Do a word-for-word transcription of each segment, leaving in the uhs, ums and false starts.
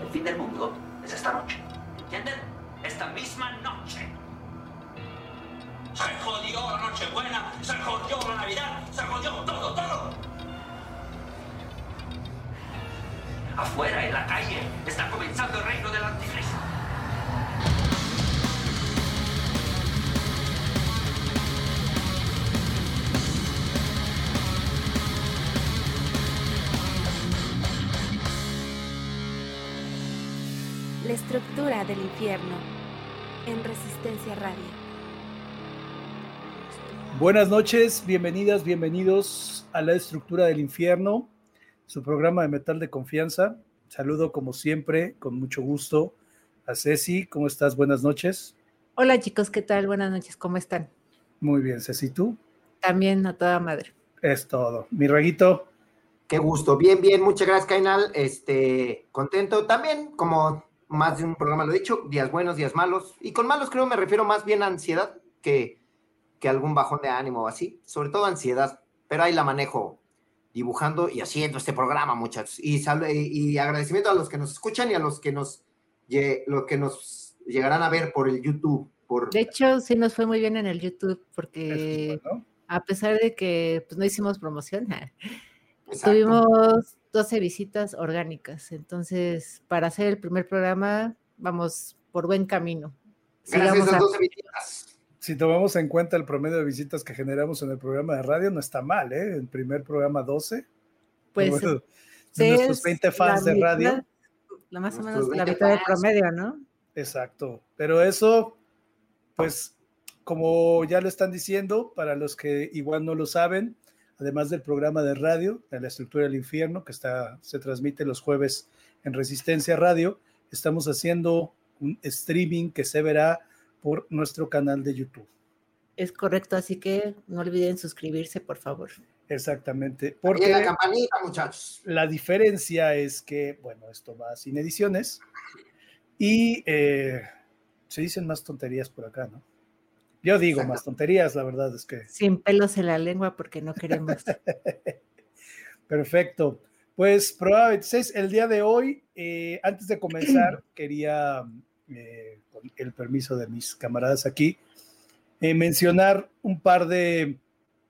El fin del mundo es esta noche. ¿Entienden? Esta misma noche. Se jodió la Nochebuena, se jodió la Navidad, se jodió todo, todo. Afuera, en la calle, está comenzando el reino del anticristo. La estructura del infierno en Resistencia Radio. Buenas noches, bienvenidas, bienvenidos a La Estructura del Infierno, su programa de metal de confianza. Saludo como siempre, con mucho gusto, a Ceci. ¿Cómo estás? Buenas noches. Hola chicos, ¿qué tal? Buenas noches, ¿cómo están? Muy bien, Ceci, ¿tú? También a toda madre. Es todo. Mi Raguito. Qué gusto, bien, bien, muchas gracias, Cainal. Este, contento también, como más de un programa lo he dicho, días buenos, días malos, y con malos creo me refiero más bien a ansiedad que, que algún bajón de ánimo o así, sobre todo ansiedad, pero ahí la manejo dibujando y haciendo este programa, muchachos, y, sal, y, y agradecimiento a los que nos escuchan y a los que nos, los que nos llegarán a ver por el YouTube. Por... De hecho, sí nos fue muy bien en el YouTube, porque es bueno. A pesar de que pues, no hicimos promoción, Exacto. Tuvimos doce visitas orgánicas, entonces para hacer el primer programa vamos por buen camino. Gracias Sigamos a esas a... doce visitas. Si tomamos en cuenta el promedio de visitas que generamos en el programa de radio, no está mal, ¿eh? El primer programa doce. Pues bueno, sí, nuestros veinte fans de mitad, radio. La más o Nuestros menos la veinte mitad del fans. promedio, ¿no? Exacto, pero eso, pues, como ya lo están diciendo, para los que igual no lo saben, además del programa de radio, de La Estructura del Infierno, que está, se transmite los jueves en Resistencia Radio, estamos haciendo un streaming que se verá por nuestro canal de YouTube. Es correcto, así que no olviden suscribirse, por favor. Exactamente, Porque porque la campanita, muchachos. la diferencia es que, bueno, esto va sin ediciones y eh, se dicen más tonterías por acá, ¿no? Yo digo Exacto. más tonterías, la verdad es que... Sin pelos en la lengua porque no queremos. Perfecto. Pues probablemente el día de hoy, eh, antes de comenzar, quería, eh, con el permiso de mis camaradas aquí, eh, mencionar un par de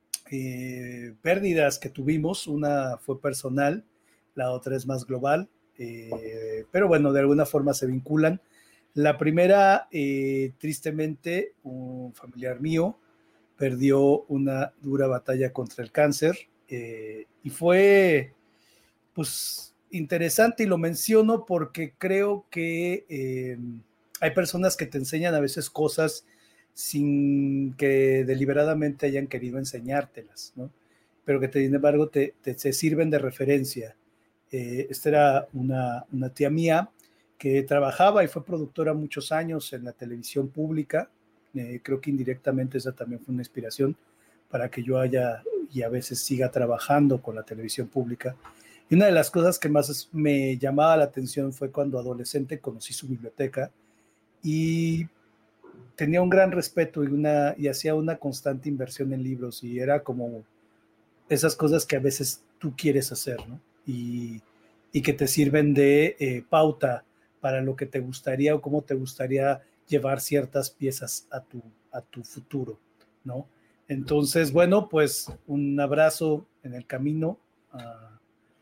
eh, pérdidas que tuvimos. Una fue personal, la otra es más global, eh, pero bueno, de alguna forma se vinculan. La primera, eh, tristemente, un familiar mío perdió una dura batalla contra el cáncer, eh, y fue, pues, interesante, y lo menciono porque creo que eh, hay personas que te enseñan a veces cosas sin que deliberadamente hayan querido enseñártelas, ¿no? Pero que, te, sin embargo, te, te, te sirven de referencia. Eh, esta era una, una tía mía que trabajaba y fue productora muchos años en la televisión pública. Eh, creo que indirectamente esa también fue una inspiración para que yo haya y a veces siga trabajando con la televisión pública. Y una de las cosas que más me llamaba la atención fue cuando adolescente conocí su biblioteca y tenía un gran respeto y, una, y hacía una constante inversión en libros, y era como esas cosas que a veces tú quieres hacer, ¿no? Y, y que te sirven de eh, pauta para lo que te gustaría o cómo te gustaría llevar ciertas piezas a tu, a tu futuro, ¿no? Entonces, bueno, pues un abrazo en el camino a,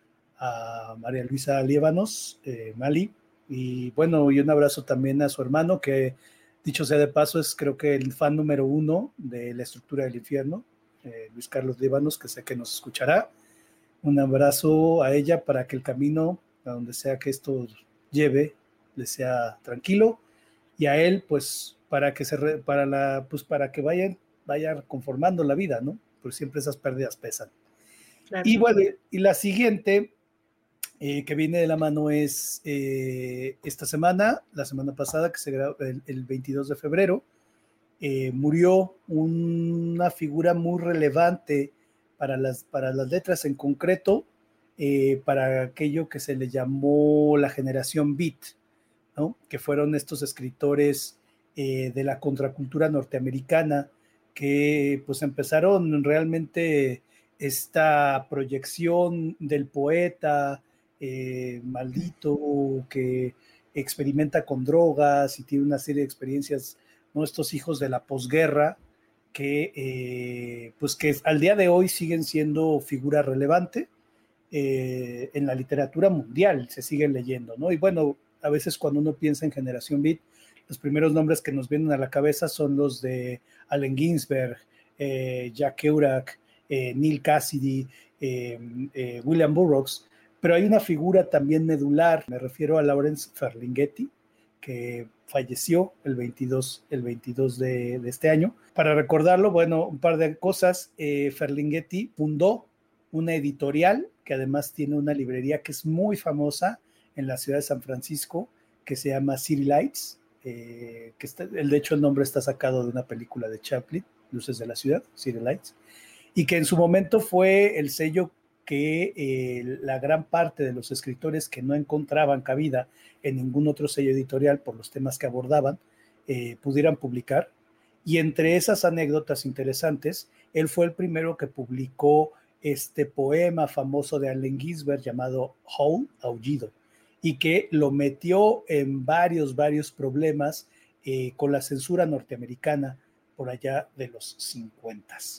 a María Luisa Liévanos, eh, Mali, y bueno, y un abrazo también a su hermano, que dicho sea de paso es creo que el fan número uno de La Estructura del Infierno, eh, Luis Carlos Liévanos, que sé que nos escuchará. Un abrazo a ella para que el camino, a donde sea que esto lleve, le sea tranquilo, y a él, pues, para que se re, para la, pues, para que vayan, vayan conformando la vida, ¿no? Porque siempre esas pérdidas pesan. Claro. Y bueno, y la siguiente eh, que viene de la mano es eh, esta semana, la semana pasada, que se grabó el, el veintidós de febrero, eh, murió una figura muy relevante para las, para las letras, en concreto, eh, para aquello que se le llamó la generación beat, ¿no? Que fueron estos escritores eh, de la contracultura norteamericana que pues empezaron realmente esta proyección del poeta, eh, maldito, que experimenta con drogas y tiene una serie de experiencias, ¿no? Estos hijos de la posguerra que, eh, pues que al día de hoy siguen siendo figura relevante eh, en la literatura mundial, se siguen leyendo, ¿no? Y bueno, a veces cuando uno piensa en Generación Beat, los primeros nombres que nos vienen a la cabeza son los de Allen Ginsberg, eh, Jack Kerouac, eh, Neil Cassidy, eh, eh, William Burroughs, pero hay una figura también medular, me refiero a Lawrence Ferlinghetti, que falleció el veintidós, el veintidós de, de este año. Para recordarlo, bueno, un par de cosas. Eh, Ferlinghetti fundó una editorial que además tiene una librería que es muy famosa en la ciudad de San Francisco, que se llama City Lights, eh, que está, el, de hecho el nombre está sacado de una película de Chaplin, Luces de la Ciudad, City Lights, y que en su momento fue el sello que eh, la gran parte de los escritores que no encontraban cabida en ningún otro sello editorial por los temas que abordaban, eh, pudieran publicar. Y entre esas anécdotas interesantes, él fue el primero que publicó este poema famoso de Allen Ginsberg llamado Howl, Aullido, y que lo metió en varios, varios problemas eh, con la censura norteamericana por allá de los cincuentas.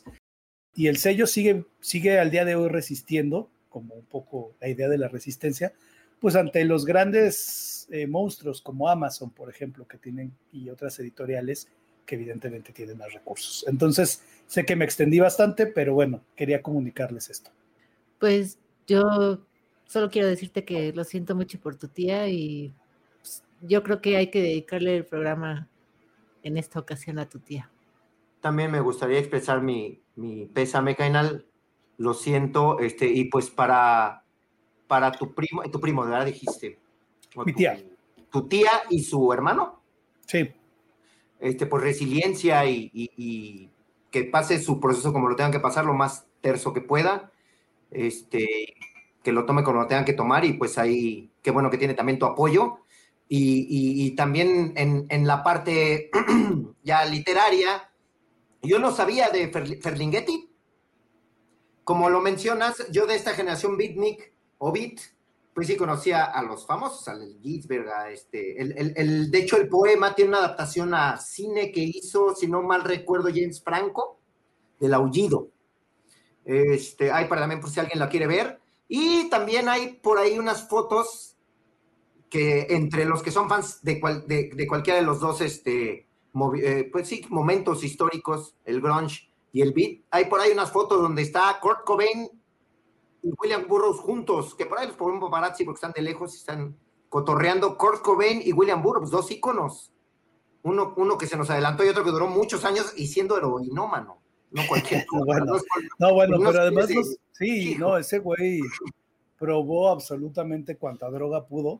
Y el sello sigue, sigue al día de hoy resistiendo, como un poco la idea de la resistencia, pues ante los grandes eh, monstruos como Amazon, por ejemplo, que tienen, y otras editoriales que evidentemente tienen más recursos. Entonces, sé que me extendí bastante, pero bueno, quería comunicarles esto. Pues yo solo quiero decirte que lo siento mucho por tu tía y pues, yo creo que hay que dedicarle el programa en esta ocasión a tu tía. También me gustaría expresar mi, mi pésame, Cainal. Lo siento, este, y pues para, para tu primo, tu primo, ¿de verdad dijiste? Mi tía. Tu, tu tía y su hermano. Sí. Este, pues resiliencia y, y, y que pase su proceso como lo tengan que pasar, lo más terso que pueda. Este, que lo tome como lo tengan que tomar, y pues ahí, qué bueno que tiene también tu apoyo. Y, y, y también en, en la parte ya literaria, yo no sabía de Fer, Ferlinghetti. Como lo mencionas, yo de esta generación beatnik o beat, pues sí conocía a los famosos, al Ginsberg, a este, el, el, el, de hecho el poema tiene una adaptación a cine que hizo, si no mal recuerdo, James Franco, del Aullido. Este, hay para también por si alguien la quiere ver. Y también hay por ahí unas fotos que entre los que son fans de, cual, de, de cualquiera de los dos, este, movi, eh, pues sí, momentos históricos, el grunge y el beat, hay por ahí unas fotos donde está Kurt Cobain y William Burroughs juntos, que por ahí los ponemos paparazzi porque están de lejos y están cotorreando. Kurt Cobain y William Burroughs, dos íconos, uno, uno que se nos adelantó y otro que duró muchos años y siendo heroinómano. No cualquier cosa. bueno, no, no, bueno, no pero además, de, los, sí, hijo. no, ese güey probó absolutamente cuanta droga pudo.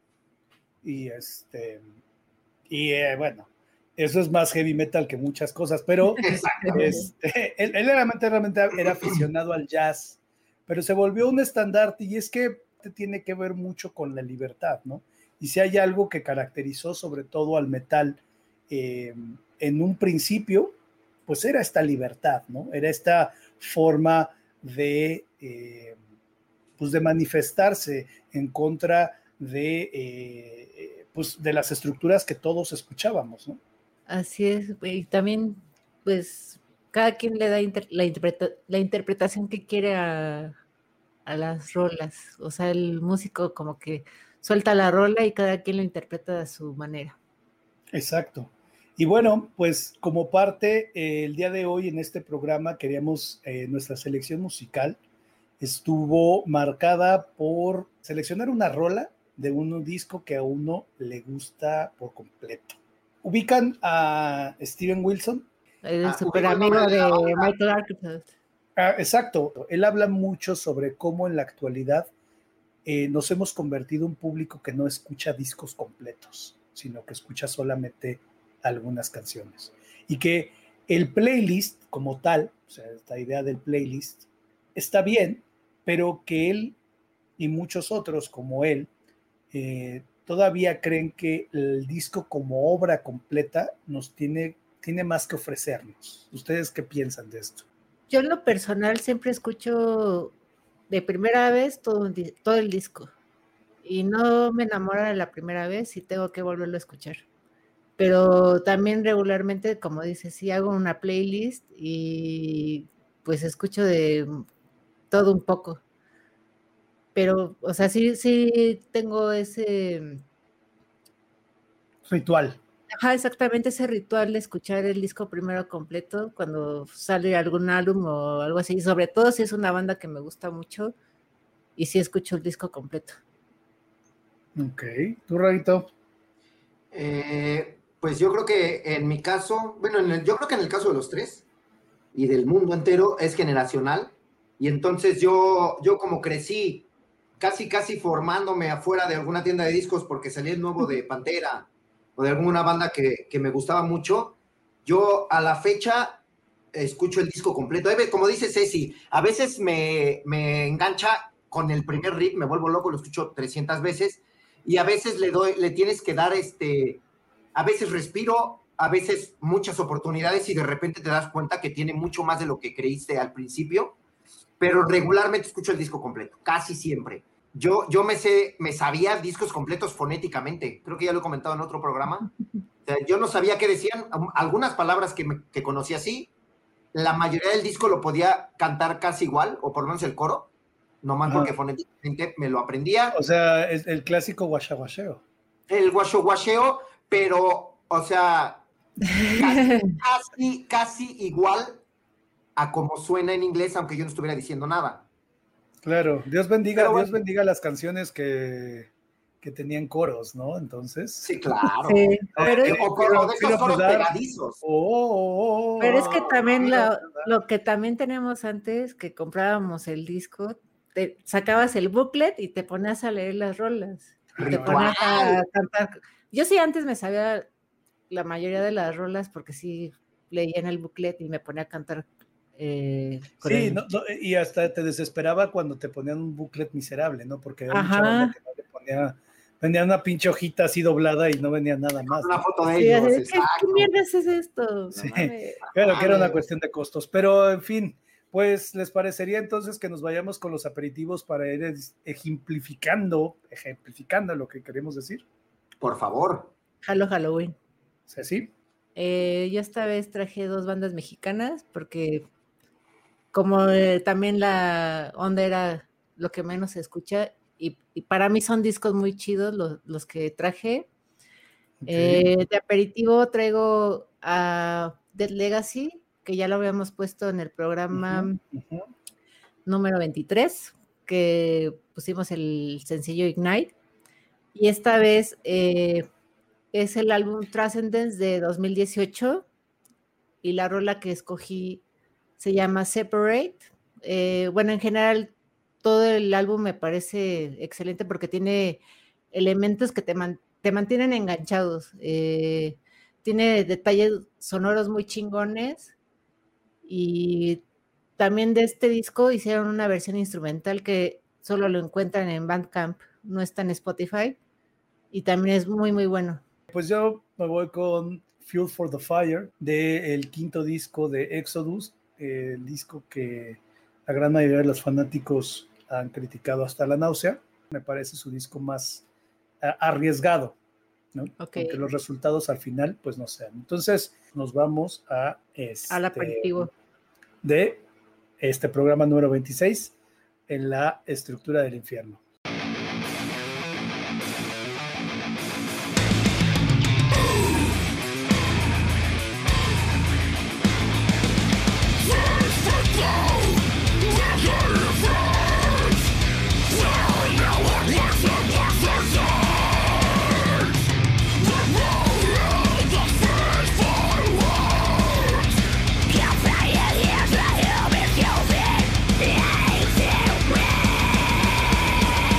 Y este, y eh, bueno, eso es más heavy metal que muchas cosas, pero este, él, él realmente, realmente era aficionado al jazz, pero se volvió un estandarte, y es que tiene que ver mucho con la libertad, ¿no? Y si hay algo que caracterizó sobre todo al metal eh, en un principio, pues era esta libertad, ¿no? Era esta forma de, eh, pues de manifestarse en contra de, eh, pues de las estructuras que todos escuchábamos, ¿no? Así es, y también, pues, cada quien le da inter- la, interpreta- la interpretación que quiere a, a las rolas. O sea, el músico como que suelta la rola y cada quien lo interpreta a su manera. Exacto. Y bueno, pues como parte, eh, el día de hoy en este programa queríamos, eh, nuestra selección musical estuvo marcada por seleccionar una rola de un disco que a uno le gusta por completo. ¿Ubican a Steven Wilson? El Ah, super amigo de Michael Arquette. Ah, exacto. Él habla mucho sobre cómo en la actualidad eh, nos hemos convertido en un público que no escucha discos completos, sino que escucha solamente algunas canciones. Y que el playlist como tal, o sea, esta idea del playlist, está bien, pero que él y muchos otros como él eh, todavía creen que el disco como obra completa nos tiene, tiene más que ofrecernos. ¿Ustedes qué piensan de esto? Yo en lo personal siempre escucho de primera vez todo, todo el disco. y no me enamora de la primera vez y tengo que volverlo a escuchar. Pero también regularmente, como dices, sí hago una playlist y pues escucho de todo un poco. Pero, o sea, sí, sí tengo ese ritual. Ajá, exactamente ese ritual de escuchar el disco primero completo cuando sale algún álbum o algo así, sobre todo si es una banda que me gusta mucho y sí escucho el disco completo. Ok, ¿tú, Rarito? Eh, pues yo creo que en mi caso, bueno, en el, yo creo que en el caso de los tres y del mundo entero es generacional, y entonces yo, yo como crecí casi casi formándome afuera de alguna tienda de discos porque salía el nuevo de Pantera o de alguna banda que, que me gustaba mucho, yo a la fecha escucho el disco completo. Como dice Ceci, a veces me, me engancha con el primer riff, me vuelvo loco, lo escucho trescientas veces, y a veces le doy, le tienes que dar este, a veces respiro, a veces muchas oportunidades y de repente te das cuenta que tiene mucho más de lo que creíste al principio, pero regularmente escucho el disco completo, casi siempre. Yo, yo me sé, me sabía discos completos fonéticamente, creo que ya lo he comentado en otro programa. O sea, yo no sabía qué decían, algunas palabras que, me, que conocí así, la mayoría del disco lo podía cantar casi igual, o por lo menos el coro, nomás ah. porque fonéticamente me lo aprendía. O sea, es el clásico guachaguacheo. El guachaguacheo, pero, o sea, casi, casi, casi igual a como suena en inglés, aunque yo no estuviera diciendo nada. Claro, Dios bendiga, Pero, Dios bendiga las canciones que, que tenían coros, ¿no? Entonces. Sí, claro. Sí, pero, eh, o, o, o de esos coros pegadizos. Oh, oh, oh, pero es que también lo, lo que también tenemos antes, que comprábamos el disco, te sacabas el booklet y te ponías a leer las rolas. Y te ponías a cantar. Yo sí antes me sabía la mayoría de las rolas porque sí leía en el booklet y me ponía a cantar. Eh, sí, no, no, y hasta te desesperaba cuando te ponían un booklet miserable, ¿no? Porque había mucha banda que no le ponía, venía una pinche hojita así doblada y no venía nada más. Una ¿no? foto de sí, ellos, ¿qué, ¿Qué mierda es esto? Sí, no claro que era una cuestión de costos, pero en fin, pues les parecería entonces que nos vayamos con los aperitivos para ir ejemplificando, ejemplificando lo que queremos decir. Por favor. Halo Halloween. ¿Sí? sí? Eh, yo esta vez traje dos bandas mexicanas porque como eh, también la onda era lo que menos se escucha y, y para mí son discos muy chidos los, los que traje. Okay. Eh, de aperitivo traigo a Dead Legacy, que ya lo habíamos puesto en el programa uh-huh, uh-huh. número veintitrés, que pusimos el sencillo Ignite, y esta vez eh, es el álbum Transcendence de dos mil dieciocho y la rola que escogí se llama Separate. Eh, bueno, en general, todo el álbum me parece excelente porque tiene elementos que te, man, te mantienen enganchados. Eh, tiene detalles sonoros muy chingones y también de este disco hicieron una versión instrumental que solo lo encuentran en Bandcamp, no está en Spotify y también es muy, muy bueno. Pues yo me voy con Fuel for the Fire, del quinto disco de Exodus, el disco que la gran mayoría de los fanáticos han criticado hasta la náusea. Me parece su disco más uh, arriesgado, ¿no? Okay. Aunque los resultados al final pues no sean. Entonces nos vamos a este, al aperitivo de este programa número veintiséis en la estructura del infierno. Yeah.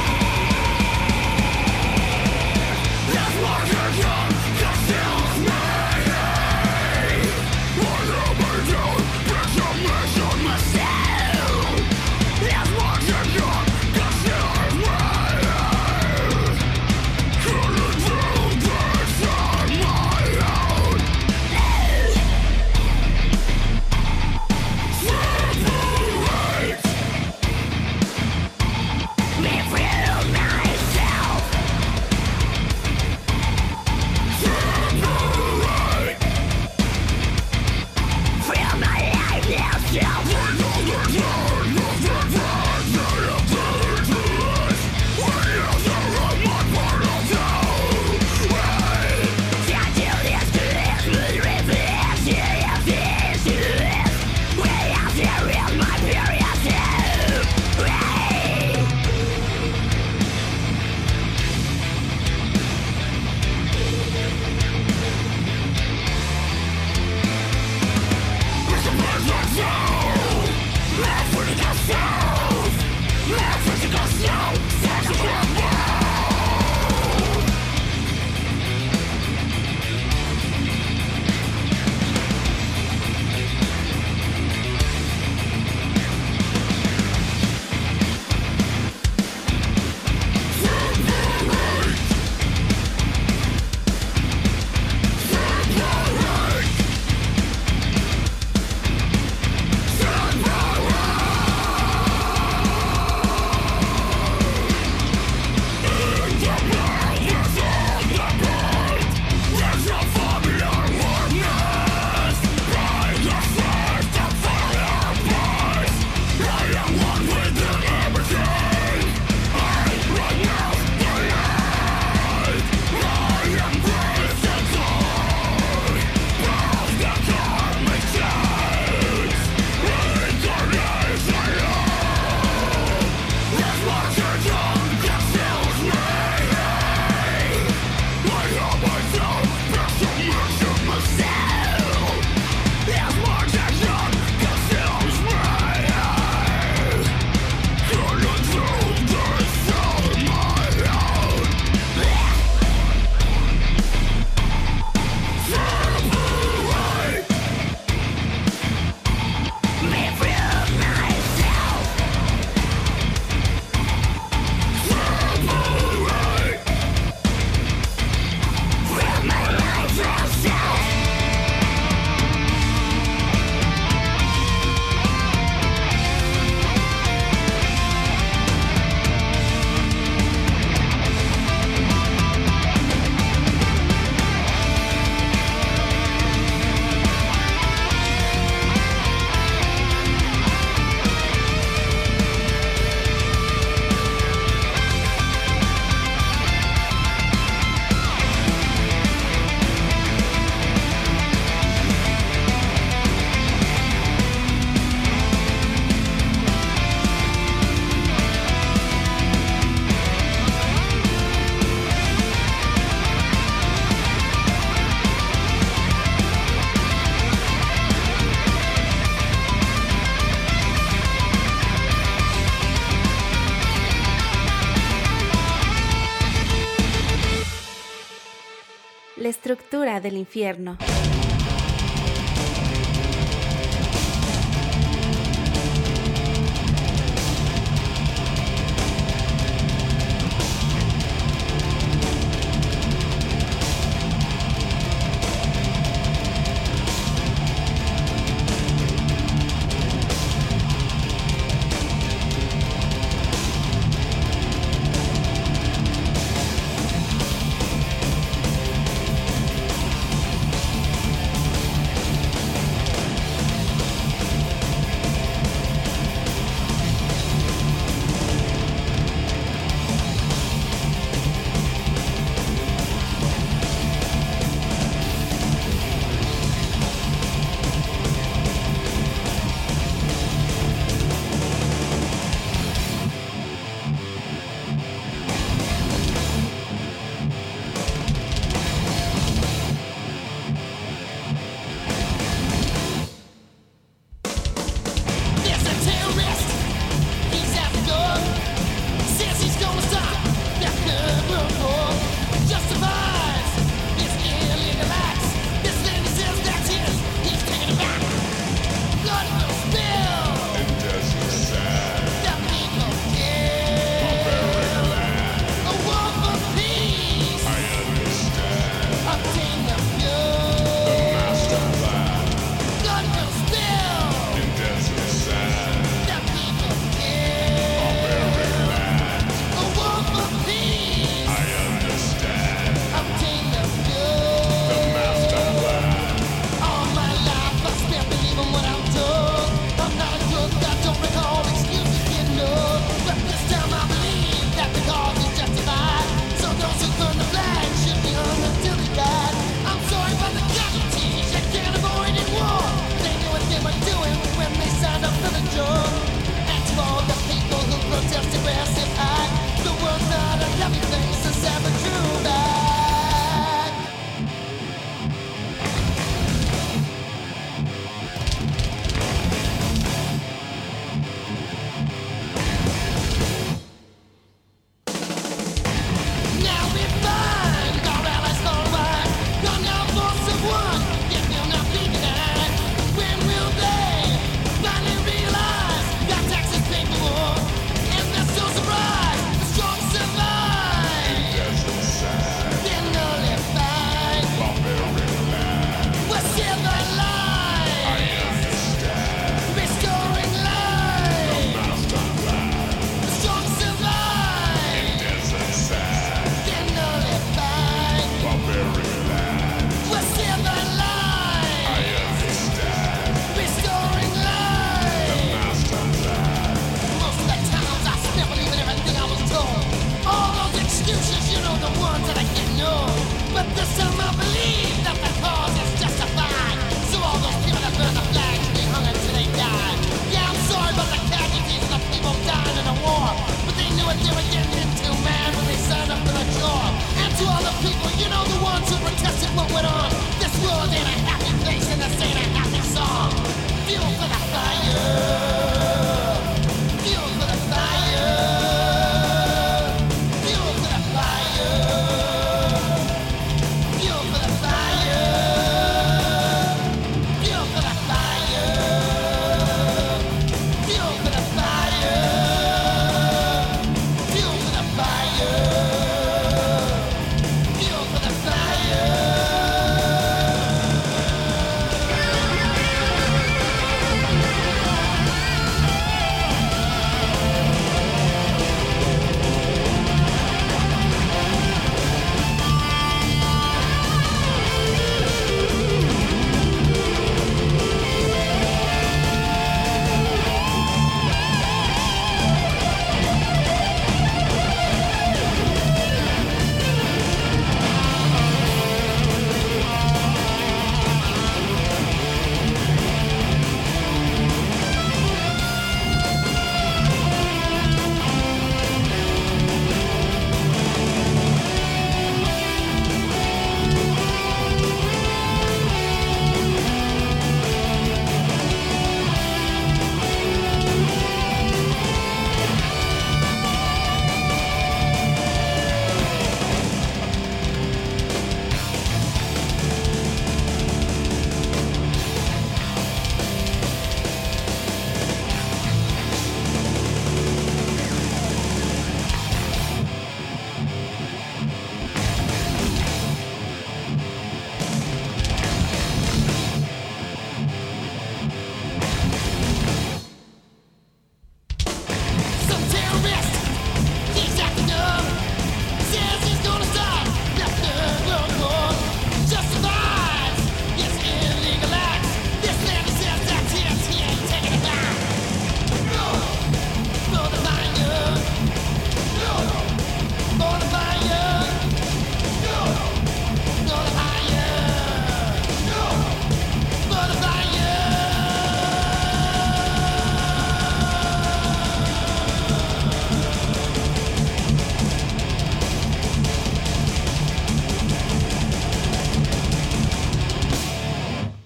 La estructura del infierno.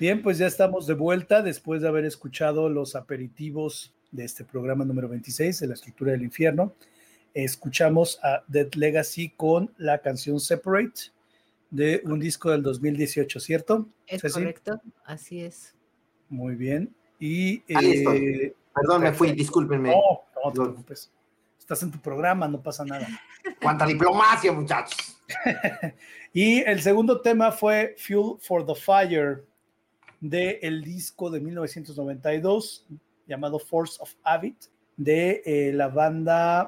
Bien, pues ya estamos de vuelta después de haber escuchado los aperitivos de este programa número veintiséis de la estructura del infierno. Escuchamos a Dead Legacy con la canción Separate de un disco del dos mil dieciocho, ¿cierto? Es Ceci? correcto, así es. Muy bien. Y, Ahí eh, estoy. Perdón, me fui, discúlpenme. No, no te preocupes. Estás en tu programa, no pasa nada. ¡Cuánta diplomacia, muchachos! Y el segundo tema fue Fuel for the Fire, del disco de mil novecientos noventa y dos, llamado Force of Habit, de eh, la banda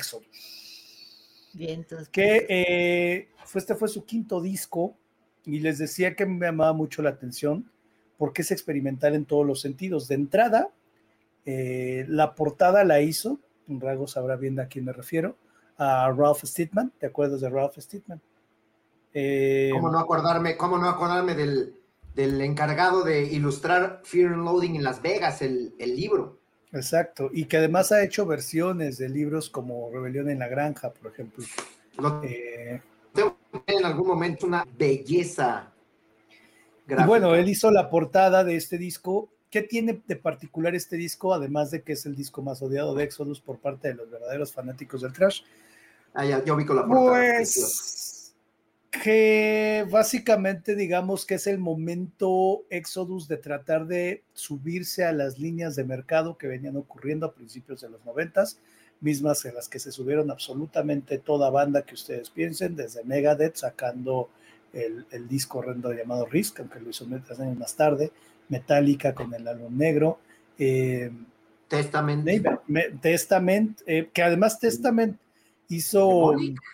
Exodus. Bien, entonces, que eh, fue, este fue su quinto disco, y les decía que me llamaba mucho la atención, porque es experimental en todos los sentidos. De entrada, eh, la portada la hizo, Rago sabrá bien a quién me refiero, a Ralph Steadman. ¿Te acuerdas de Ralph Steadman? Eh, ¿Cómo no acordarme, cómo no acordarme del, del encargado de ilustrar Fear and Loathing en Las Vegas, el, el libro? Exacto, y que además ha hecho versiones de libros como Rebelión en la Granja, por ejemplo. Lo Eh, tengo en algún momento una belleza gráfica. y bueno, él hizo la portada de este disco. ¿Qué tiene de particular este disco? Además de que es el disco más odiado de Exodus por parte de los verdaderos fanáticos del thrash. Ah, ya, yo vi con la portada. Pues que básicamente digamos que es el momento Exodus de tratar de subirse a las líneas de mercado que venían ocurriendo a principios de los noventas, mismas en las que se subieron absolutamente toda banda que ustedes piensen, desde Megadeth sacando el, el disco horrendo llamado Risk, aunque lo hizo tres años más tarde, Metallica con el álbum negro, eh, Testament. Me, Testament, eh, que además Testament hizo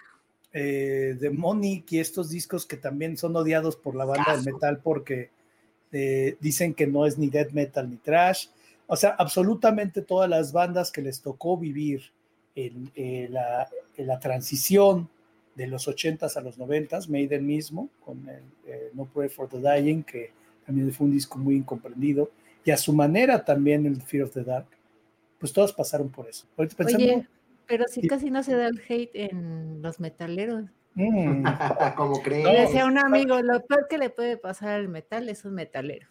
eh, Demonic y estos discos que también son odiados por la banda Caso. del metal porque eh, dicen que no es ni death metal ni thrash. O sea, absolutamente todas las bandas que les tocó vivir en, en, la, en la transición de los ochentas a los noventas, Maiden mismo, con el eh, No Pray for the Dying, que también fue un disco muy incomprendido, y a su manera también el Fear of the Dark, pues todos pasaron por eso. Ahorita pensando, oye, pero si sí, casi no se da el hate en los metaleros. Mm. ¿Cómo crees? No, decía un amigo, lo peor que le puede pasar al metal es un metalero.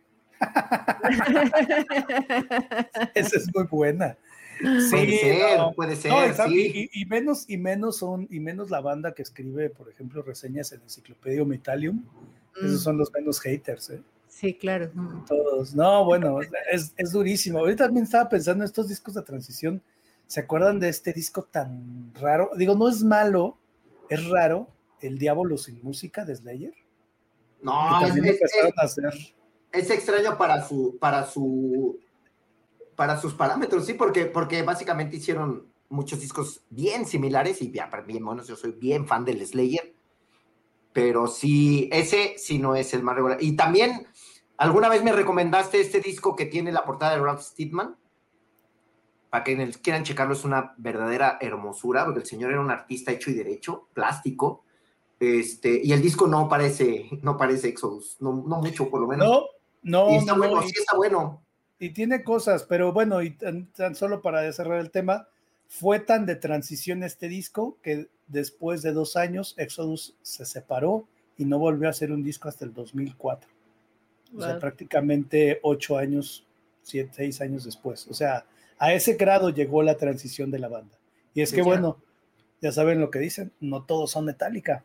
Esa es muy buena. Sí, puede ser, no, puede ser. No, y, sí. y, y menos, y menos son, y menos la banda que escribe, por ejemplo, reseñas en Enciclopedia Metalium. Mm. Esos son los menos haters, ¿eh? Sí, claro. Todos. No, bueno, es, es durísimo. Ahorita también estaba pensando en estos discos de transición. ¿Se acuerdan de este disco tan raro? Digo, no es malo, es raro, El Diablo sin Música de Slayer. No, que también es, empezaron es, a hacer. Es extraño para su, para su, para sus parámetros, sí, porque, porque básicamente hicieron muchos discos bien similares y bien, bien buenos. Yo soy bien fan del Slayer, pero sí, ese sí no es el más regular. Y también, alguna vez me recomendaste este disco que tiene la portada de Ralph Steadman. Para quienes quieran checarlo, es una verdadera hermosura, porque el señor era un artista hecho y derecho, plástico, este, y el disco no parece, no parece Exodus, no, no mucho por lo menos. No, no, y está no, bueno, no, sí y, está bueno. Y tiene cosas, pero bueno, y tan, tan solo para cerrar el tema, fue tan de transición este disco que después de dos años Exodus se separó y no volvió a hacer un disco hasta el dos mil cuatro. Wow. O sea, prácticamente ocho años, siete, seis años después. O sea, a ese grado llegó la transición de la banda. Y es que, ya. bueno, ya saben lo que dicen, no todos son Metallica.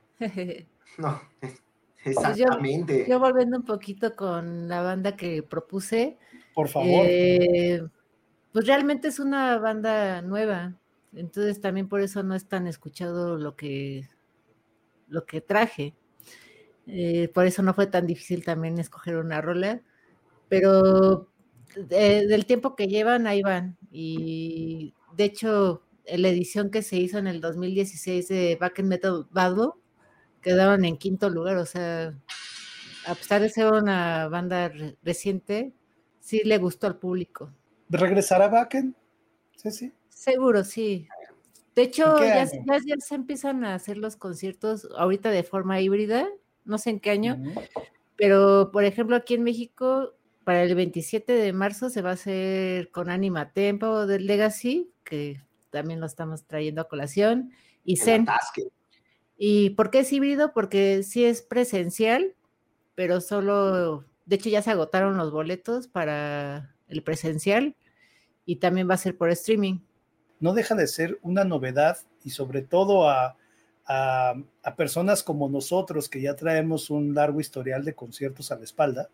No, exactamente. Pues yo, yo volviendo un poquito con la banda que propuse. Por favor. Eh, pues realmente es una banda nueva. Entonces también por eso no es tan escuchado lo que, lo que traje. Eh, por eso no fue tan difícil también escoger una rola. Pero de, del tiempo que llevan, ahí van. Y de hecho, en la edición que se hizo en el dos mil dieciséis de Back in Metal Battle, quedaron en quinto lugar. O sea, a pesar de ser una banda re- reciente, sí le gustó al público. ¿Regresará Backen? Sí, sí. Seguro, sí. De hecho, ya, año? ya, ya se empiezan a hacer los conciertos ahorita de forma híbrida, no sé en qué año, Uh-huh. pero por ejemplo aquí en México, para el veintisiete de marzo se va a hacer con Anima Tempo del Legacy, que también lo estamos trayendo a colación, y Zen. ¿Y por qué es híbrido? Porque sí es presencial, pero solo de hecho ya se agotaron los boletos para el presencial y también va a ser por streaming. No deja de ser una novedad y sobre todo a, a, a personas como nosotros que ya traemos un largo historial de conciertos a la espalda,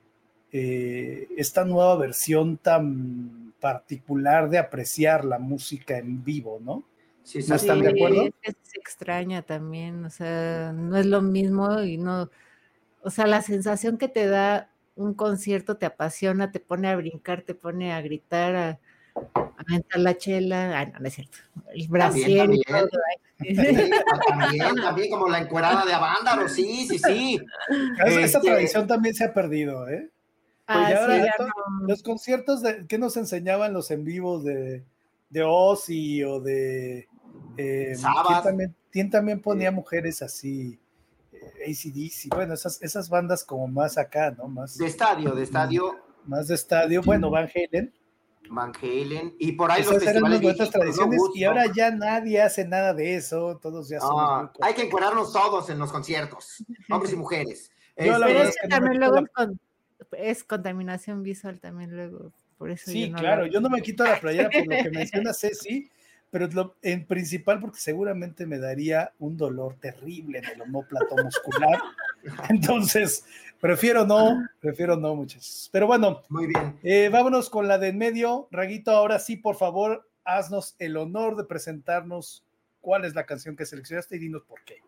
eh, esta nueva versión tan particular de apreciar la música en vivo, ¿no? Sí, ¿No están Sí, de acuerdo? es que se extraña también, o sea, no es lo mismo y no, o sea, la sensación que te da un concierto te apasiona, te pone a brincar, te pone a gritar, a, a aventar la chela, ay, no, no es cierto, el brasier y también. todo. Sí, también, también como la encuerada de Avándaro, sí, sí, sí. Esa, esa Este, tradición también se ha perdido, ¿eh? Pues Ah, ya sí, ahora, ya to- no. los conciertos de, que nos enseñaban los en vivos de, de Ozzy o de eh, ¿quién Sabbath. también, quién también ponía Sí. mujeres así? Eh, A C D C, bueno, esas, esas bandas como más acá, ¿no? Más, De estadio, de estadio, más de estadio. Bueno, Van Halen. Van Halen, y por ahí los Esas eran festivales unas bonitas viejitos, ¿no? tradiciones y ahora Woodstock. ya nadie hace nada de eso. Todos ya somos muy Ah, hay que encuadrarnos todos en los conciertos, hombres y mujeres. Yo la Este, verdad Pero es es que que no me también quito luego la- es, con- es contaminación visual también luego, por eso Sí, yo no claro, lo- yo no me quito la playera por lo que menciona Ceci, pero lo, en principal porque seguramente me daría un dolor terrible en el omóplato muscular. Entonces, prefiero no, prefiero no, muchachos. Pero bueno, muy bien. eh, vámonos con la de en medio. Raguito, ahora sí, por favor, haznos el honor de presentarnos cuál es la canción que seleccionaste y dinos por qué.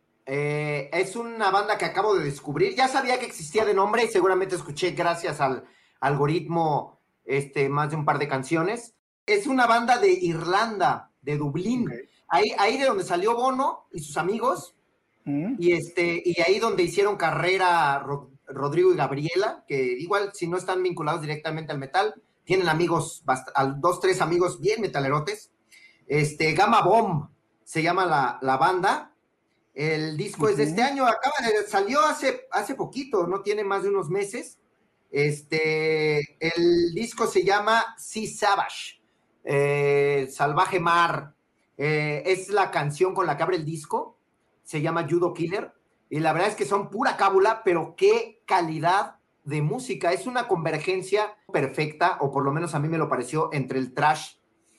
Eh, es una banda que acabo de descubrir. Ya sabía que existía de nombre y seguramente escuché gracias al algoritmo este, más de un par de canciones. Es una banda de Irlanda, de Dublín. Ok. Ahí, ahí de donde salió Bono y sus amigos. ¿Mm? Y, este, y ahí donde hicieron carrera Ro- Rodrigo y Gabriela, que igual si no están vinculados directamente al metal, tienen amigos, bast- al- dos, tres amigos bien metalerotes. Este, Gamma Bomb se llama la, la banda. El disco es de este año, acaba de, salió hace, hace poquito, no tiene más de unos meses. Este, el disco se llama Sea Savage, eh, Salvaje Mar. Eh, es la canción con la que abre el disco, se llama Judo Killer, y la verdad es que son pura cábula, pero qué calidad de música. Es una convergencia perfecta, o por lo menos a mí me lo pareció, entre el thrash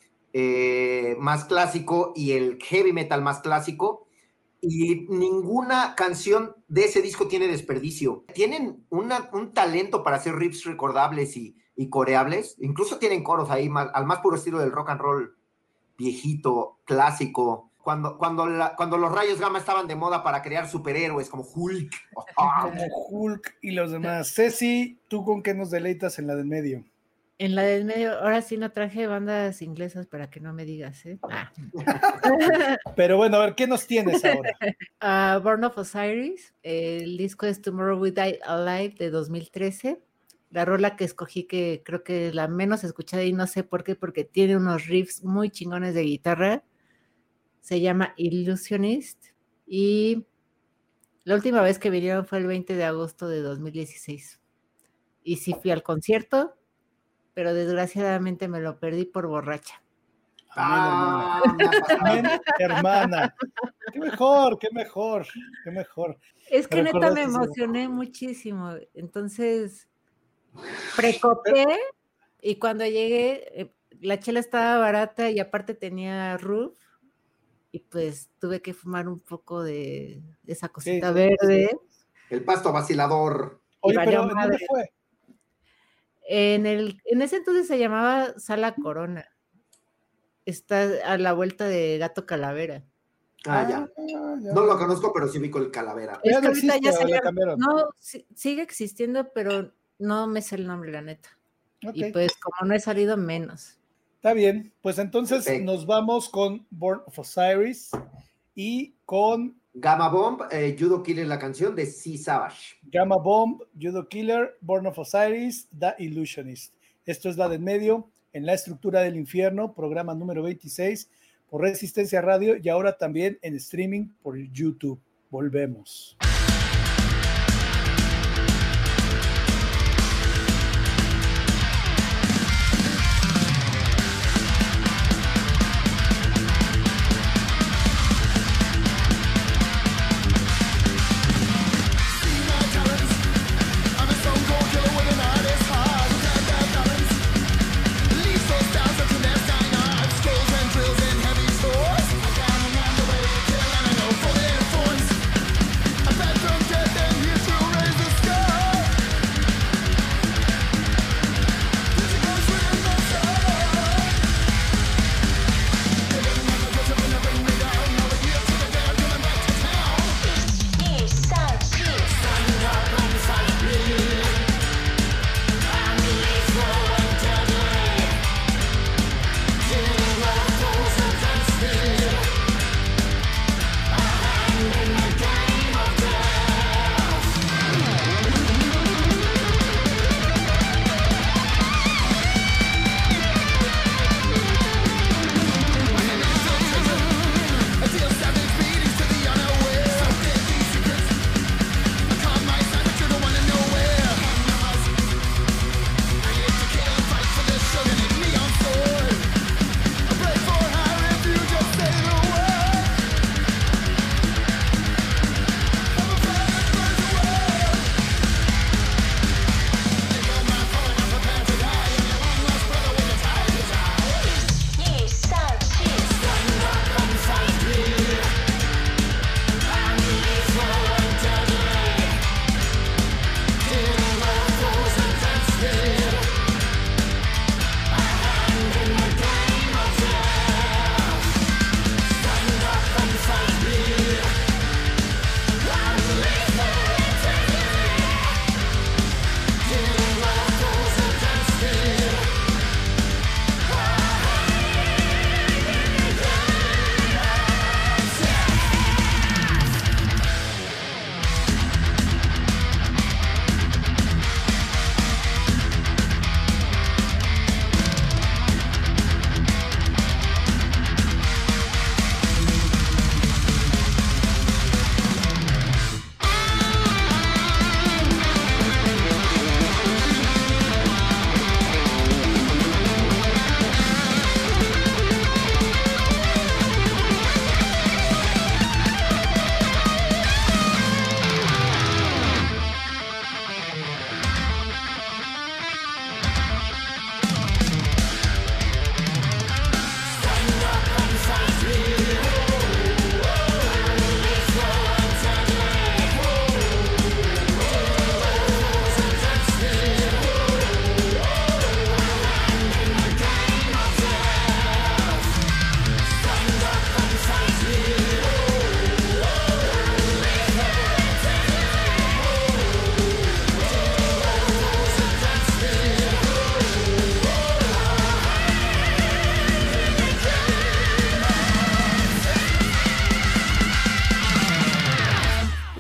eh, más clásico y el heavy metal más clásico. Y ninguna canción de ese disco tiene desperdicio. Tienen una, un talento para hacer riffs recordables y, y coreables. Incluso tienen coros ahí, mal, al más puro estilo del rock and roll viejito, clásico. Cuando, cuando, la, cuando los rayos gamma estaban de moda para crear superhéroes como Hulk. Como Hulk y los demás. Ceci, ¿tú con qué nos deleitas en la del medio? En la del medio, ahora sí no traje bandas inglesas para que no me digas, ¿eh? Ah. Pero bueno, a ver, ¿qué nos tienes ahora? Uh, Born of Osiris, el disco es Tomorrow We Die Alive de dos mil trece. La rola que escogí, que creo que es la menos escuchada y no sé por qué, porque tiene unos riffs muy chingones de guitarra, se llama Illusionist, y la última vez que vinieron fue el veinte de agosto de dos mil dieciséis. Y sí fui al concierto, pero desgraciadamente me lo perdí por borracha. Ah, Amén, hermana. Qué mejor, qué mejor, qué mejor. Es que Me neta me recordaste ese- emocioné muchísimo. Entonces, precopé y cuando llegué, eh, la chela estaba barata y aparte tenía roof y pues tuve que fumar un poco de esa cosita Sí, verde. el pasto vacilador. Oye, valió pero ¿en dónde madre. fue? En, el, en ese entonces se llamaba Sala Corona. Está a la vuelta de Gato Calavera. Ah, ya. ya. No lo conozco, pero sí vi con el calavera. Ya Es que no ahorita existe, ya se ¿o la llama- cambiaron? no, sí- sigue existiendo, pero no me sé el nombre, la neta. Ok, Y pues como no he salido, menos. está bien. Pues entonces Perfecto. nos vamos con Born of Osiris y con Gamma Bomb, eh, Judo Killer, la canción de Sea Savage. Gamma Bomb, Judo Killer, Born of Osiris, The Illusionist. Esto es la del medio, en la estructura del infierno, programa número veintiséis, por Resistencia Radio y ahora también en streaming por YouTube. Volvemos. I'm a stone cold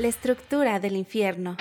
estructura del infierno.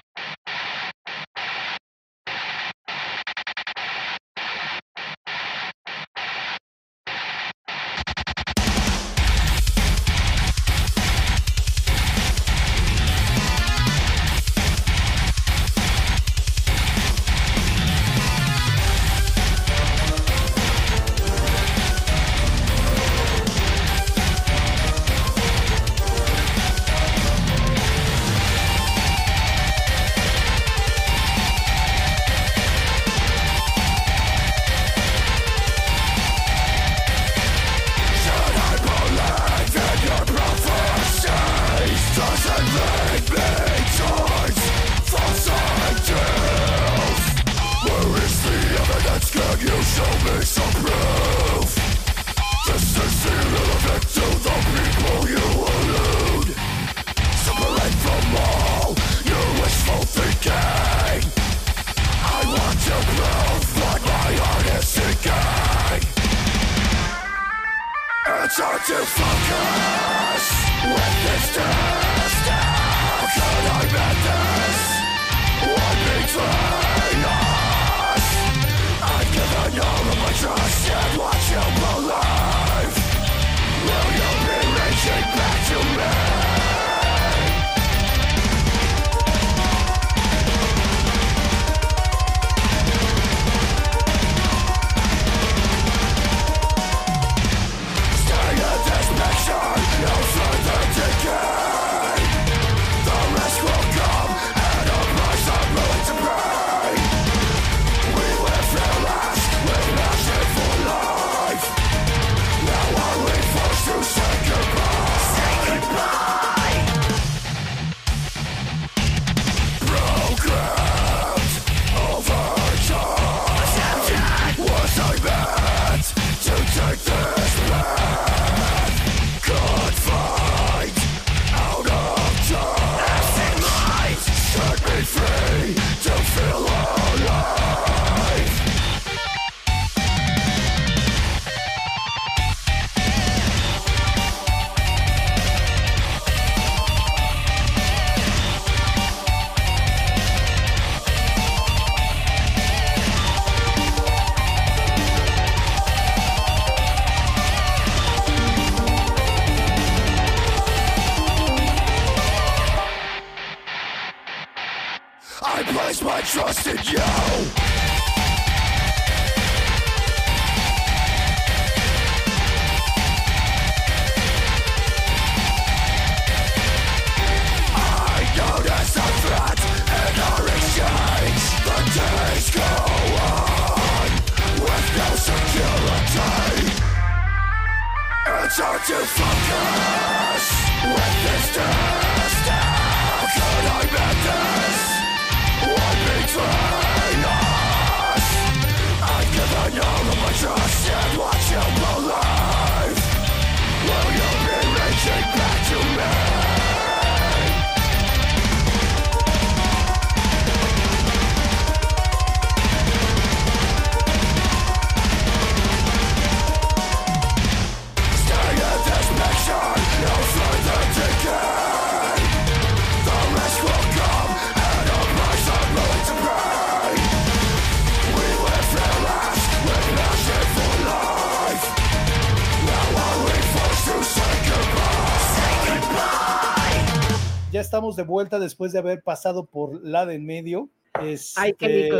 Ya estamos de vuelta después de haber pasado por la de en medio. Este... Ay, qué rico.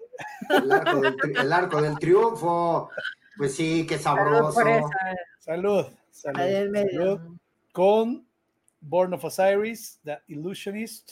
El arco, del, el arco del triunfo. Pues sí, qué sabroso. Salud, salud, salud, salud. Con Born of Osiris, The Illusionist,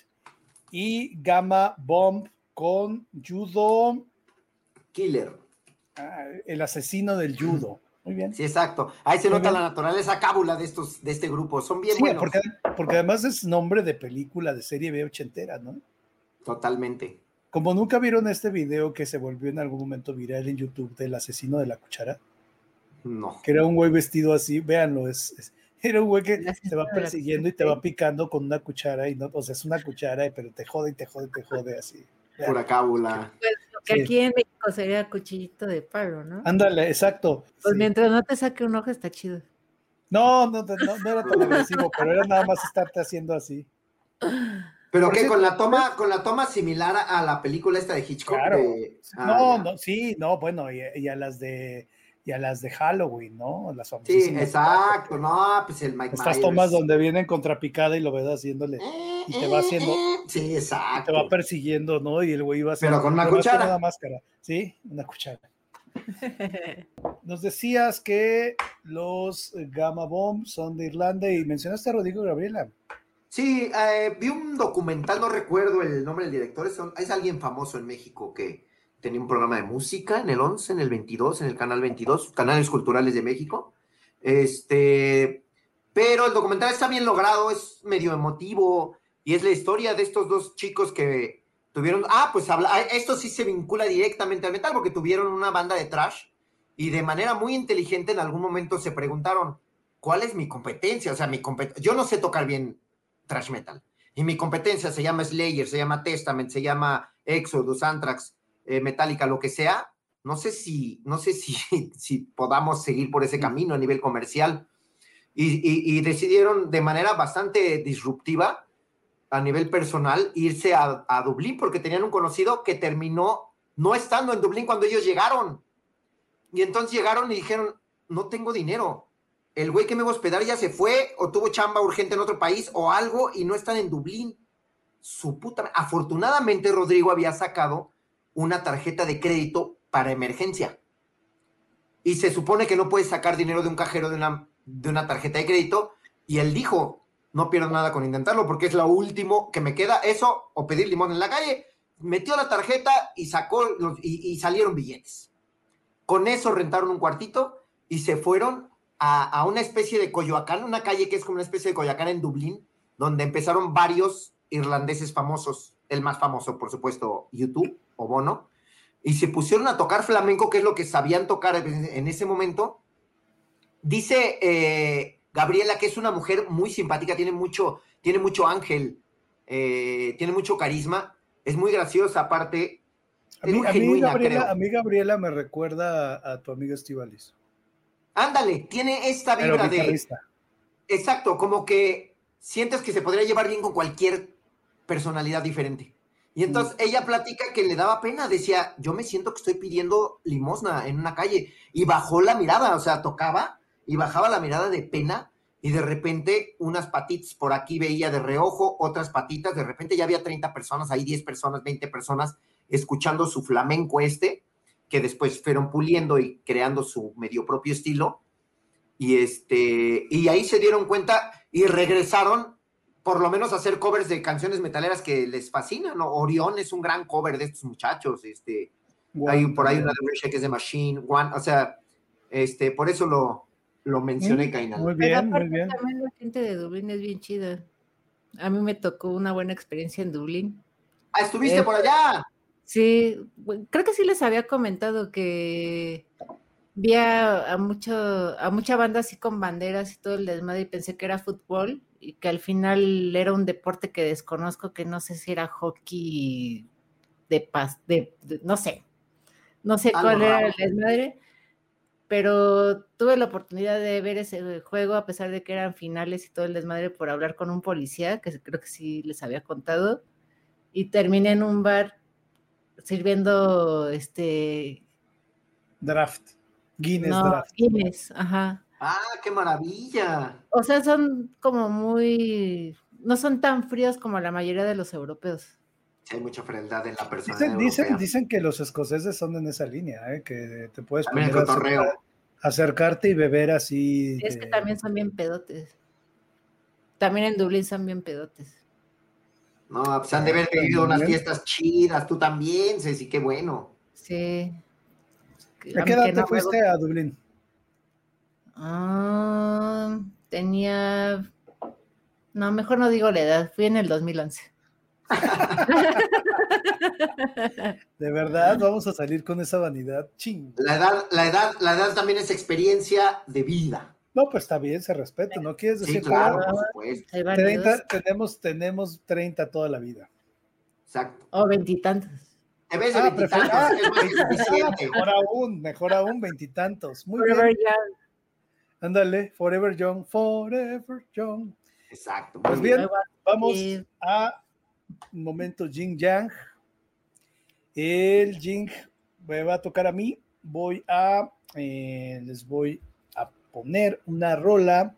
y Gamma Bomb con Judo Killer. Ah, el asesino del judo. Muy bien. Sí, exacto. Ahí se Muy nota bien. La naturaleza cábula de estos, de este grupo. Son bien sí, buenos. Porque, porque además es nombre de película de serie B ochentera, ¿no? Totalmente. Como nunca vieron este video que se volvió en algún momento viral en YouTube del asesino de la cuchara. No. Que era un güey vestido así, véanlo, es, es era un güey que te va persiguiendo y te va picando con una cuchara, y no, o sea, es una cuchara, pero te jode y te jode y te jode así. Pura cábula. Pues lo que sí. Aquí en México sería cuchillito de palo, ¿no? Ándale, exacto. Pues sí. Mientras no te saque un ojo está chido. No, no, no, no era tan agresivo, pero era nada más estarte haciendo así. ¿Pero Por qué? cierto, ¿Con la toma, con la toma similar a la película esta de Hitchcock? Claro. De... Ah, no, ya. no, sí, no, bueno, y, y a las de y a las de Halloween, ¿no? Las Sí, famosísimas. exacto, no, pues el Mike Estas Myers. tomas donde vienen contrapicada y lo ves haciéndole Eh, y te va haciendo eh, eh. Sí, y te exacto. va persiguiendo, ¿no? Y el güey va haciendo Pero con una pero más que cuchara. nada máscara, ¿sí? Una cuchara. Nos decías que los Gamma Bomb son de Irlanda y mencionaste a Rodrigo Gabriela. Sí, eh, vi un documental, no recuerdo el nombre del director, es, es alguien famoso en México que tenía un programa de música en el once, en el veintidós, en el canal veintidós, canales culturales de México. Este, pero el documental está bien logrado, es medio emotivo y es la historia de estos dos chicos que tuvieron, ah, pues habla, esto sí se vincula directamente al metal porque tuvieron una banda de thrash y de manera muy inteligente en algún momento se preguntaron, ¿cuál es mi competencia? O sea, mi compet- yo no sé tocar bien thrash metal. Y mi competencia se llama Slayer, se llama Testament, se llama Exodus, Anthrax, eh, Metallica, lo que sea. No sé si, no sé si, si podamos seguir por ese camino a nivel comercial. Y, y, y decidieron de manera bastante disruptiva, a nivel personal, irse a, a Dublín porque tenían un conocido que terminó no estando en Dublín cuando ellos llegaron. Y entonces llegaron y dijeron, no tengo dinero. El güey que me iba a hospedar ya se fue o tuvo chamba urgente en otro país o algo y no están en Dublín. Su puta... Afortunadamente, Rodrigo había sacado una tarjeta de crédito para emergencia. Y se supone que no puedes sacar dinero de un cajero de una, de una tarjeta de crédito. Y él dijo, no pierdo nada con intentarlo porque es lo último que me queda. Eso o pedir limón en la calle. Metió la tarjeta y sacó los, y, y salieron billetes. Con eso rentaron un cuartito y se fueron A, a una especie de Coyoacán, una calle que es como una especie de Coyoacán en Dublín, donde empezaron varios irlandeses famosos, el más famoso, por supuesto, U dos o Bono, y se pusieron a tocar flamenco, que es lo que sabían tocar en ese momento. Dice eh, Gabriela que es una mujer muy simpática, tiene mucho, tiene mucho ángel, eh, tiene mucho carisma, es muy graciosa, aparte, A es mí, muy a, mí, genuina, Gabriela, creo. a mí Gabriela me recuerda a, a tu amiga Estíbaliz. Ándale, tiene esta Pero vibra de... guitarrista. Exacto, como que sientes que se podría llevar bien con cualquier personalidad diferente. Y entonces mm. ella platica que le daba pena, decía, yo me siento que estoy pidiendo limosna en una calle. Y bajó la mirada, o sea, tocaba y bajaba la mirada de pena y de repente unas patitas por aquí veía de reojo, otras patitas, de repente ya había treinta personas, ahí diez personas, veinte personas escuchando su flamenco este, que después fueron puliendo y creando su medio propio estilo. Y, este, y ahí se dieron cuenta y regresaron por lo menos a hacer covers de canciones metaleras que les fascinan, ¿no? Orión es un gran cover de estos muchachos, este, hay por ahí una de Rage Against the Machine, One, o sea, este, por eso lo, lo mencioné, Kainal. Muy bien, Pero aparte muy bien. también la gente de Dublín es bien chida. A mí me tocó una buena experiencia en Dublín. Ah, ¿estuviste eh, por allá? Sí, creo que sí les había comentado que vi a, a, mucho, a mucha banda así con banderas y todo el desmadre y pensé que era fútbol y que al final era un deporte que desconozco, que no sé si era hockey de paz, de, de, no sé, no sé Algo cuál raro. era el desmadre, pero tuve la oportunidad de ver ese juego a pesar de que eran finales y todo el desmadre por hablar con un policía, que creo que sí les había contado, y terminé en un bar sirviendo este... Draft. Guinness no, Draft. Guinness, ajá. Ah, qué maravilla. O sea, son como muy... No son tan fríos como la mayoría de los europeos. Sí, hay mucha frialdad en la persona Dicen, europea. dicen, dicen que los escoceses son en esa línea, ¿eh? Que te puedes también poner el cotorreo. A acercar, acercarte y beber así. Es de... que también son bien pedotes. También en Dublín son bien pedotes. No, pues han de haber vivido unas fiestas chidas, tú también, Ceci, qué bueno. Sí. ¿A qué edad te fuiste a Dublín? Ah, tenía... No, mejor no digo la edad, fui en el dos mil once. De verdad, vamos a salir con esa vanidad. Ching. La edad, la edad, la edad también es experiencia de vida. No, pues está bien, se respeta, ¿no quieres decir? Sí, claro, por supuesto. treinta, tenemos, tenemos treinta toda la vida. Exacto. O veintitantos. Te ves de ah, veintitantos, ah, es más que suficiente. Mejor aún, mejor aún, veintitantos. Muy Forever bien. Young. Ándale, Forever Young, Forever Young. Exacto. Pues bien, bien, vamos a un momento Jing Yang. El Jing me va a tocar a mí. Voy a, eh, les voy a poner una rola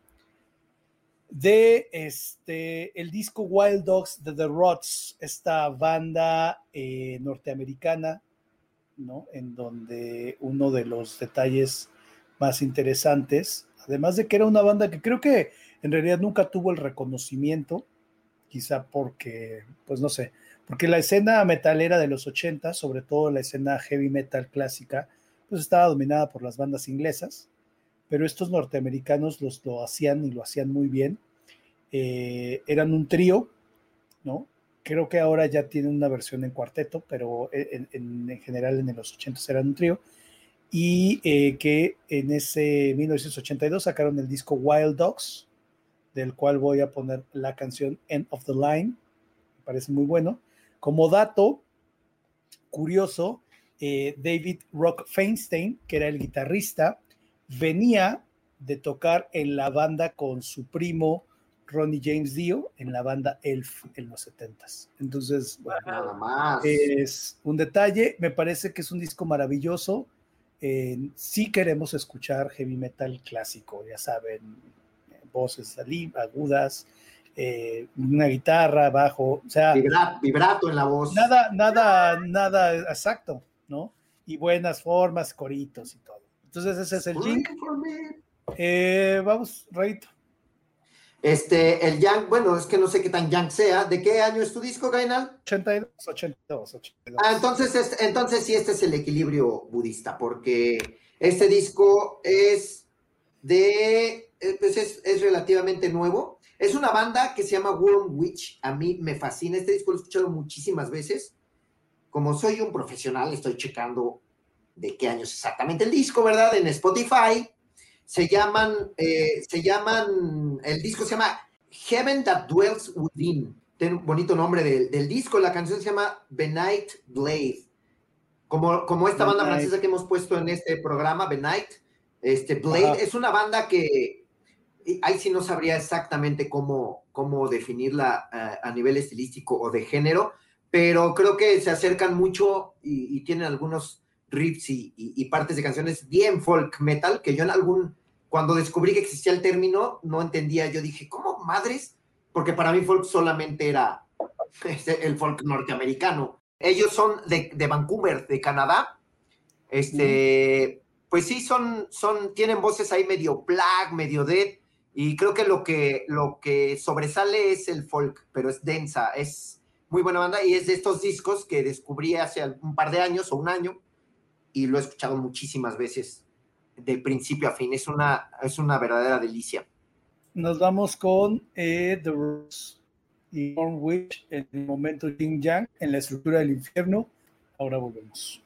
de este, el disco Wild Dogs de The Ruts, esta banda eh, norteamericana, ¿no? En donde uno de los detalles más interesantes, además de que era una banda que creo que en realidad nunca tuvo el reconocimiento, quizá porque, pues no sé, porque la escena metalera de los ochenta, sobre todo la escena heavy metal clásica, pues estaba dominada por las bandas inglesas, pero estos norteamericanos los, lo hacían y lo hacían muy bien. Eh, eran un trío, ¿no? Creo que ahora ya tienen una versión en cuarteto, pero en, en, en general en los ochenta eran un trío, y eh, que en ese mil novecientos ochenta y dos sacaron el disco Wild Dogs, del cual voy a poner la canción End of the Line, me parece muy bueno. Como dato curioso, eh, David Rock Feinstein, que era el guitarrista, venía de tocar en la banda con su primo Ronnie James Dio, en la banda Elf en los setentas. Entonces, bueno, nada más. Es un detalle, me parece que es un disco maravilloso. Eh, sí queremos escuchar heavy metal clásico, ya saben, voces agudas, eh, una guitarra, bajo, o sea, Vibra, vibrato en la voz. Nada, nada, nada exacto, ¿no? Y buenas formas, coritos y todo. Entonces ese es el Jing. Eh, vamos, Rayito. Este, el Yang, bueno, es que no sé qué tan Yang sea. ¿De qué año es tu disco, Gainal? ochenta y dos, ochenta y dos, ochenta y dos. Ah, entonces, este, entonces sí, este es el equilibrio budista, porque este disco es de, pues es, es relativamente nuevo. Es una banda que se llama Worm Witch. A mí me fascina. Este disco lo he escuchado muchísimas veces. Como soy un profesional, estoy checando de qué año es exactamente el disco, ¿verdad? En Spotify. Se llaman, eh, se llaman, el disco se llama Heaven That Dwells Within. Tiene un bonito nombre del, del disco. La canción se llama Benight Blade. Como, como esta banda Benight. francesa que hemos puesto en este programa, Benight. Este, Blade Ajá. es una banda que ahí sí no sabría exactamente cómo, cómo definirla uh, a nivel estilístico o de género, pero creo que se acercan mucho y, y tienen algunos riffs y, y, y partes de canciones bien folk metal, que yo en algún, cuando descubrí que existía el término, no entendía. Yo dije, ¿cómo madres? Porque para mí folk solamente era el folk norteamericano. Ellos son de, de Vancouver, de Canadá. Este, mm. Pues sí, son, son, tienen voces ahí medio black, medio dead, y creo que lo que, lo que sobresale es el folk, pero es densa, es muy buena banda, y es de estos discos que descubrí hace un par de años o un año, y lo he escuchado muchísimas veces, de principio a fin. Es una, es una verdadera delicia. Nos vamos con eh, The Rose y Worm Witch en el momento Yin Yang, en la estructura del infierno. Ahora volvemos.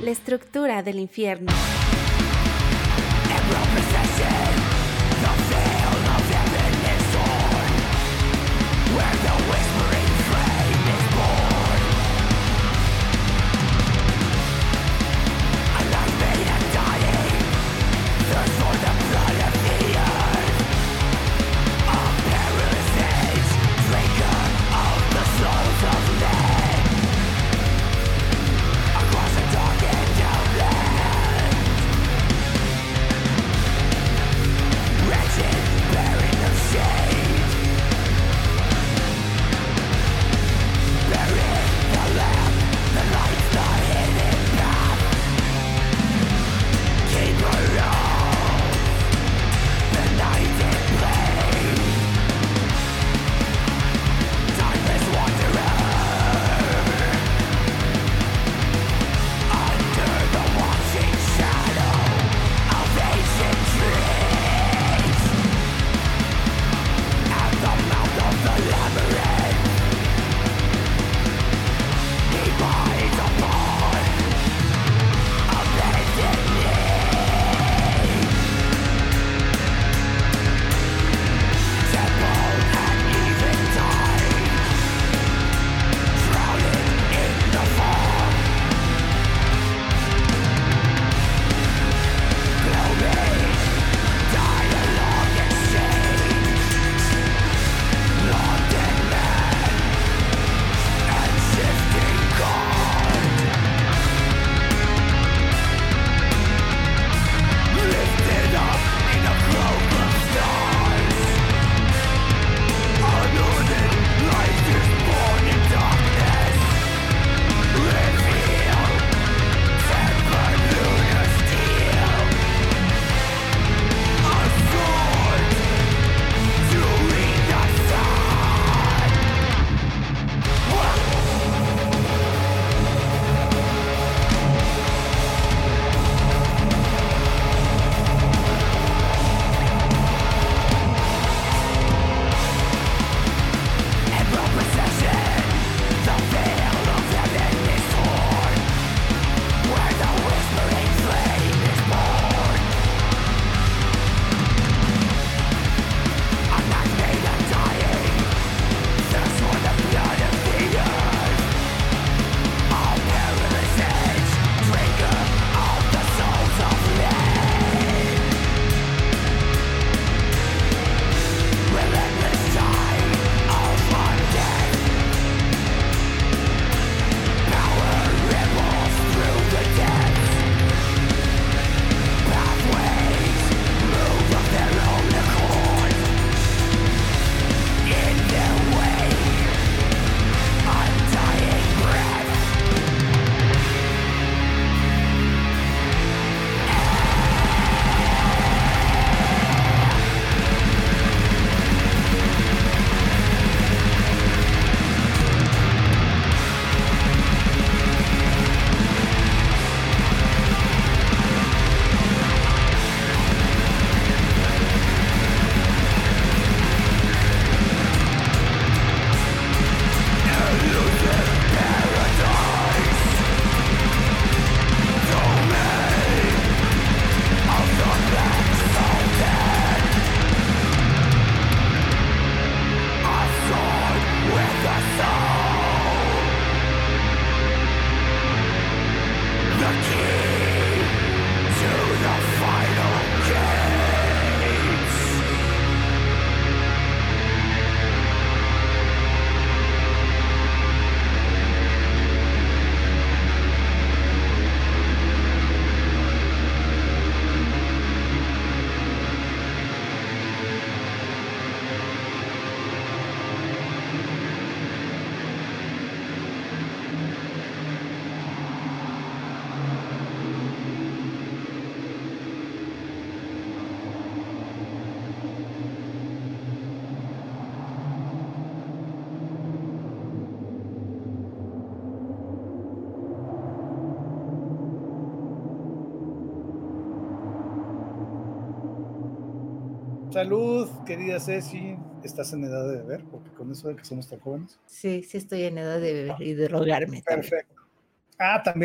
La estructura del infierno. Salud, querida Ceci. ¿Estás en edad de beber? Porque con eso de que somos tan jóvenes. Sí, sí estoy en edad de beber y de drogarme. Perfecto. También. Ah, ¿también?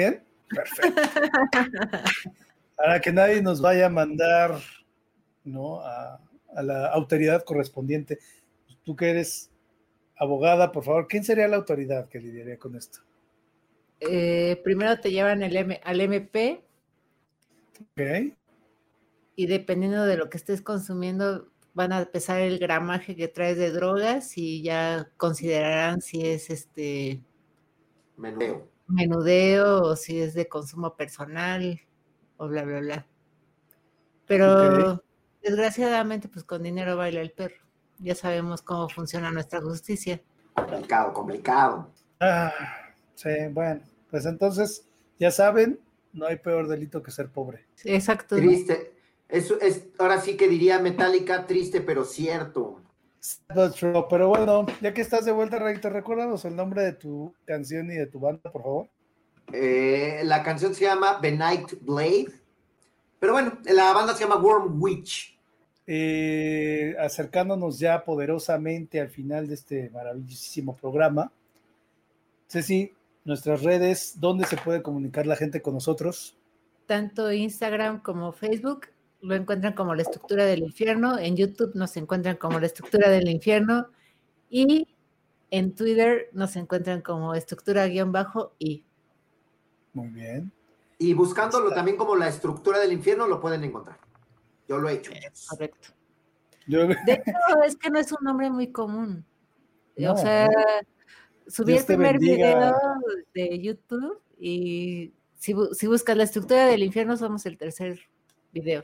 Perfecto. Para que nadie nos vaya a mandar, ¿no? a, a la autoridad correspondiente. Tú que eres abogada, por favor, ¿quién sería la autoridad que lidiaría con esto? Eh, primero te llevan el M, al M P. Ok. Y dependiendo de lo que estés consumiendo, van a pesar el gramaje que traes de drogas y ya considerarán si es este menudeo, menudeo o si es de consumo personal o bla, bla, bla. Pero okay. Desgraciadamente, pues con dinero baila el perro. Ya sabemos cómo funciona nuestra justicia. Complicado, complicado. Ah, sí, bueno, pues entonces, ya saben, no hay peor delito que ser pobre. Sí, exacto. Triste. Eso es, ahora sí que diría Metallica, triste pero cierto. Pero bueno, ya que estás de vuelta, Rey, ¿te recuerdas el nombre de tu canción y de tu banda, por favor? Eh, la canción se llama The Night Blade, pero bueno, la banda se llama Worm Witch. Eh, acercándonos ya poderosamente al final de este maravillosísimo programa. Ceci, nuestras redes, ¿dónde se puede comunicar la gente con nosotros? Tanto Instagram como Facebook lo encuentran como La Estructura del Infierno, en YouTube nos encuentran como La Estructura del Infierno y en Twitter nos encuentran como estructura-y. Muy bien. Y buscándolo Está. también como La Estructura del Infierno lo pueden encontrar. Yo lo he hecho. Es correcto. Yo... De hecho, es que no es un nombre muy común. No, o sea, no. subí Dios el primer video de YouTube y si, si buscas La Estructura del Infierno somos el tercer video.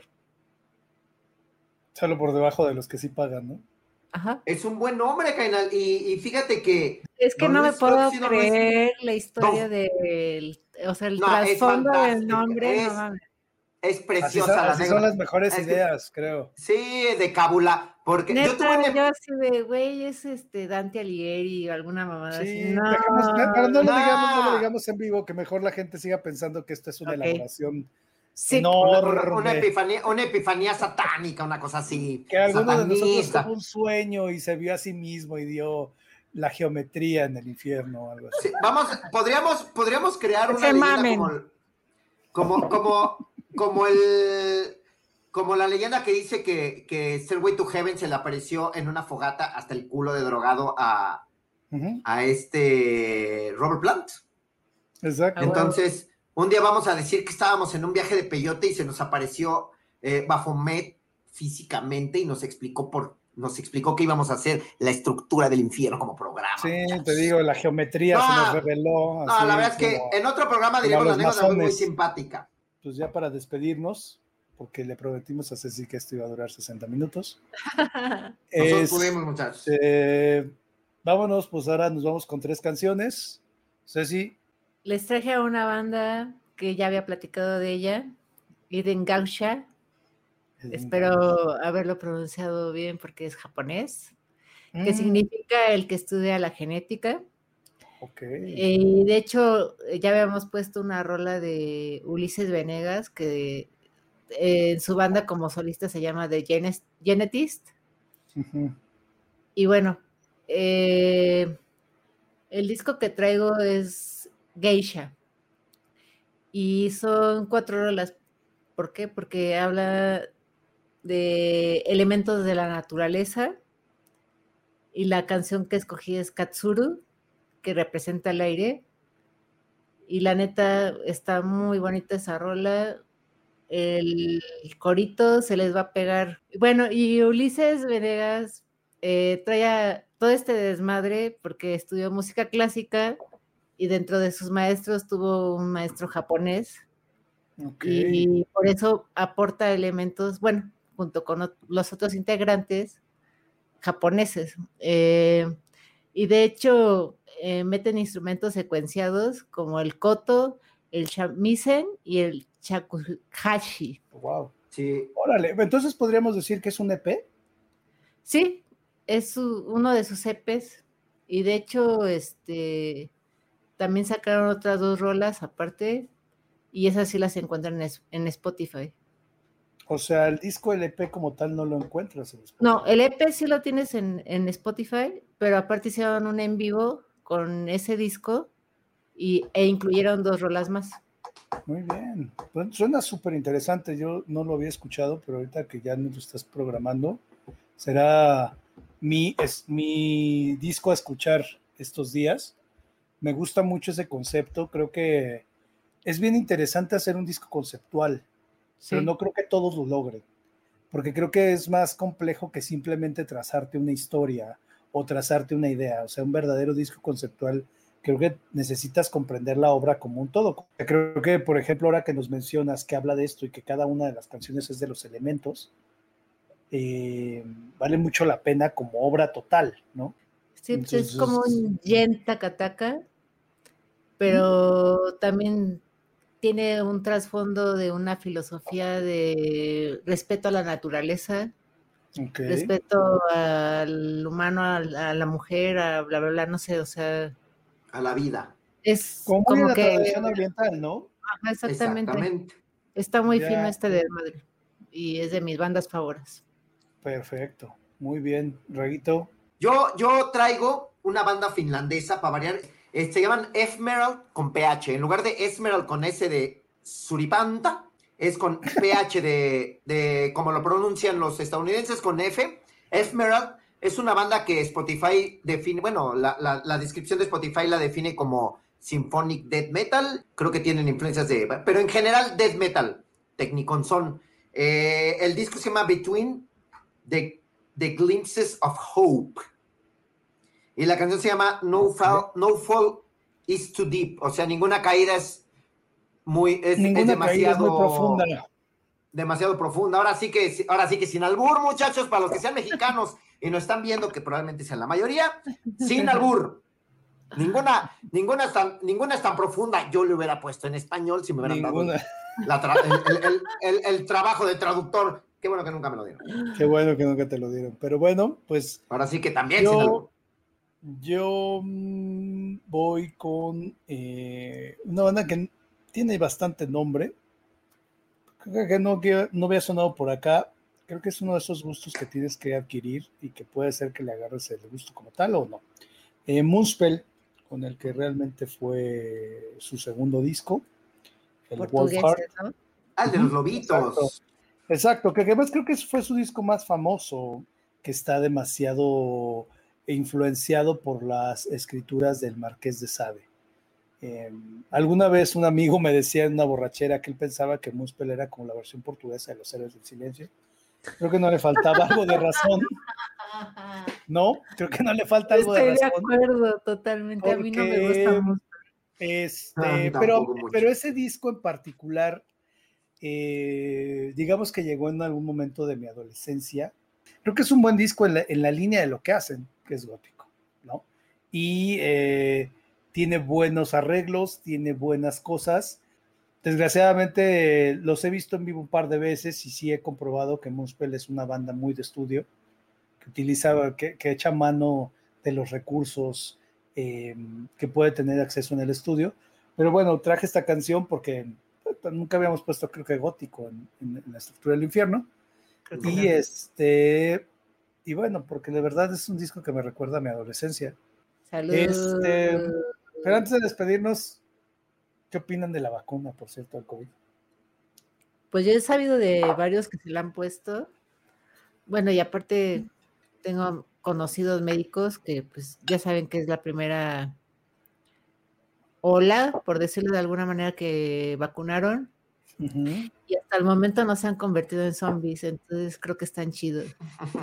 Solo por debajo de los que sí pagan, ¿no? Ajá. Es un buen nombre, Cainal. Y, y fíjate que... Es que no me puedo creer la historia no. del... O sea, el no, trasfondo del nombre. Es, no es preciosa. Así son, la así son las mejores es ideas, que, creo. Sí, de cábula. Porque Neta, yo tuve... Yo así de, güey, es este Dante Alighieri o alguna mamada sí, así. No, dejemos, pero no, no. Lo digamos, no lo digamos en vivo, que mejor la gente siga pensando que esto es una okay. elaboración... Sí, una, una, una, epifanía, una epifanía satánica, una cosa así. Que alguno satanista. de nosotros tuvo un sueño y se vio a sí mismo y dio la geometría en el infierno o algo así. Sí, vamos, podríamos, podríamos crear una se leyenda mamen. como, como, como, como el, como la leyenda que dice que, que Stairway to Heaven se le apareció en una fogata hasta el culo de drogado a, uh-huh. a este Robert Plant. Exacto. Entonces, un día vamos a decir que estábamos en un viaje de peyote y se nos apareció eh, Baphomet físicamente y nos explicó por nos explicó que íbamos a hacer La Estructura del Infierno como programa. Sí, muchachos. Te digo, la geometría no, se nos reveló. Así, no, la verdad es que como, en otro programa diríamos la anécdota muy, muy simpática. Pues ya para despedirnos, porque le prometimos a Ceci que esto iba a durar sesenta minutos. Nosotros es, pudimos, muchachos. Eh, vámonos, pues ahora nos vamos con tres canciones. Ceci. Les traje a una banda que ya había platicado de ella, Eden Gausha. Eden Espero Gausha. haberlo pronunciado bien porque es japonés, mm. que significa el que estudia la genética. Okay. Y de hecho, ya habíamos puesto una rola de Ulises Venegas, que eh, en su banda como solista se llama The Genetist. Uh-huh. Y bueno, eh, el disco que traigo es Geisha. Y son cuatro rolas. ¿Por qué? Porque habla de elementos de la naturaleza. Y la canción que escogí es Katsuru, que representa el aire. Y la neta está muy bonita esa rola. El corito se les va a pegar. Bueno, y Ulises Venegas eh, trae todo este desmadre porque estudió música clásica. Y dentro de sus maestros tuvo un maestro japonés. Okay. Y por eso aporta elementos, bueno, junto con los otros integrantes japoneses. Eh, y de hecho, eh, meten instrumentos secuenciados como el koto, el shamisen y el shakuhachi. Wow. Sí. Órale, entonces podríamos decir que es un E P. Sí, es su, uno de sus E Pes. Y de hecho, este... también sacaron otras dos rolas aparte y esas sí las encuentran en, en Spotify. O sea, el disco, el E P como tal no lo encuentras en Spotify. No, el E P sí lo tienes en, en Spotify, pero aparte hicieron un en vivo con ese disco y, e incluyeron dos rolas más. Muy bien. Bueno, suena súper interesante. Yo no lo había escuchado, pero ahorita que ya nos lo estás programando, será mi, es, mi disco a escuchar estos días. Me gusta mucho ese concepto. Creo que es bien interesante hacer un disco conceptual, sí. Pero no creo que todos lo logren, porque creo que es más complejo que simplemente trazarte una historia o trazarte una idea. O sea, un verdadero disco conceptual, creo que necesitas comprender la obra como un todo. Creo que, por ejemplo, ahora que nos mencionas que habla de esto y que cada una de las canciones es de los elementos, eh, vale mucho la pena como obra total, ¿no? Sí, entonces, es como un yen takataka, pero ¿Mm? también tiene un trasfondo de una filosofía de respeto a la naturaleza, okay. respeto al humano, a la, a la mujer, a bla, bla, bla, no sé, o sea... A la vida. Es como, como la que... tradición oriental, ¿no? Ajá, exactamente. exactamente. Está muy ya. fino este de madre, y es de mis bandas favoritas. Perfecto, muy bien. Reguito. Yo, yo traigo una banda finlandesa para variar, eh, se llaman Ephemeral con P H, en lugar de Ephemeral con S de Suripanta, es con P H de, de como lo pronuncian los estadounidenses, con F. Ephemeral es una banda que Spotify define, bueno, la, la, la descripción de Spotify la define como Symphonic Death Metal, creo que tienen influencias de, pero en general Death Metal, Techniconson. Eh, el disco se llama Between the, the Glimpses of Hope. Y la canción se llama No Fall, no Fall is Too Deep. O sea, ninguna caída es muy, es, ninguna es demasiado caída es muy profunda. Demasiado profunda. Ahora sí que, ahora sí que sin albur, muchachos, para los que sean mexicanos y nos están viendo, que probablemente sean la mayoría, sin albur. Ninguna, ninguna es tan, ninguna es tan profunda. Yo le hubiera puesto en español si me hubieran ninguna. dado la tra- el, el, el, el, el trabajo de traductor. Qué bueno que nunca me lo dieron. Qué bueno que nunca te lo dieron. Pero bueno, pues. Ahora sí que también yo, sin albur. Yo mmm, voy con eh, una banda que tiene bastante nombre. Creo que no, que no había sonado por acá. Creo que es uno de esos gustos que tienes que adquirir y que puede ser que le agarres el gusto como tal o no. Eh, Moonspell, con el que realmente fue su segundo disco, el Wolfheart. ¿No? Ah, el de los lobitos. Exacto, Exacto que además creo que fue su disco más famoso, que está demasiado influenciado por las escrituras del Marqués de Sade. Eh, alguna vez un amigo me decía en una borrachera que él pensaba que Moonspell era como la versión portuguesa de Los Héroes del Silencio. Creo que no le faltaba algo de razón. No, creo que no le falta algo Estoy de razón. Estoy de acuerdo, totalmente. Porque, a mí no me gusta Moonspell. Este, no, pero, pero ese disco en particular, eh, digamos que llegó en algún momento de mi adolescencia. Creo que es un buen disco en la, en la línea de lo que hacen, que es gótico, ¿no? Y eh, tiene buenos arreglos, tiene buenas cosas. Desgraciadamente eh, los he visto en vivo un par de veces y sí he comprobado que Moonspell es una banda muy de estudio, que utiliza, que, que echa mano de los recursos eh, que puede tener acceso en el estudio. Pero bueno, traje esta canción porque pues, nunca habíamos puesto, creo que gótico en, en, en la estructura del infierno. Y este, y bueno, porque de verdad es un disco que me recuerda a mi adolescencia. Salud. Este, pero antes de despedirnos, ¿qué opinan de la vacuna, por cierto, del COVID? Pues yo he sabido de varios que se la han puesto. Bueno, y aparte tengo conocidos médicos que pues ya saben que es la primera ola, por decirlo de alguna manera, que vacunaron. Uh-huh. Y hasta el momento no se han convertido en zombies, entonces creo que están chidos.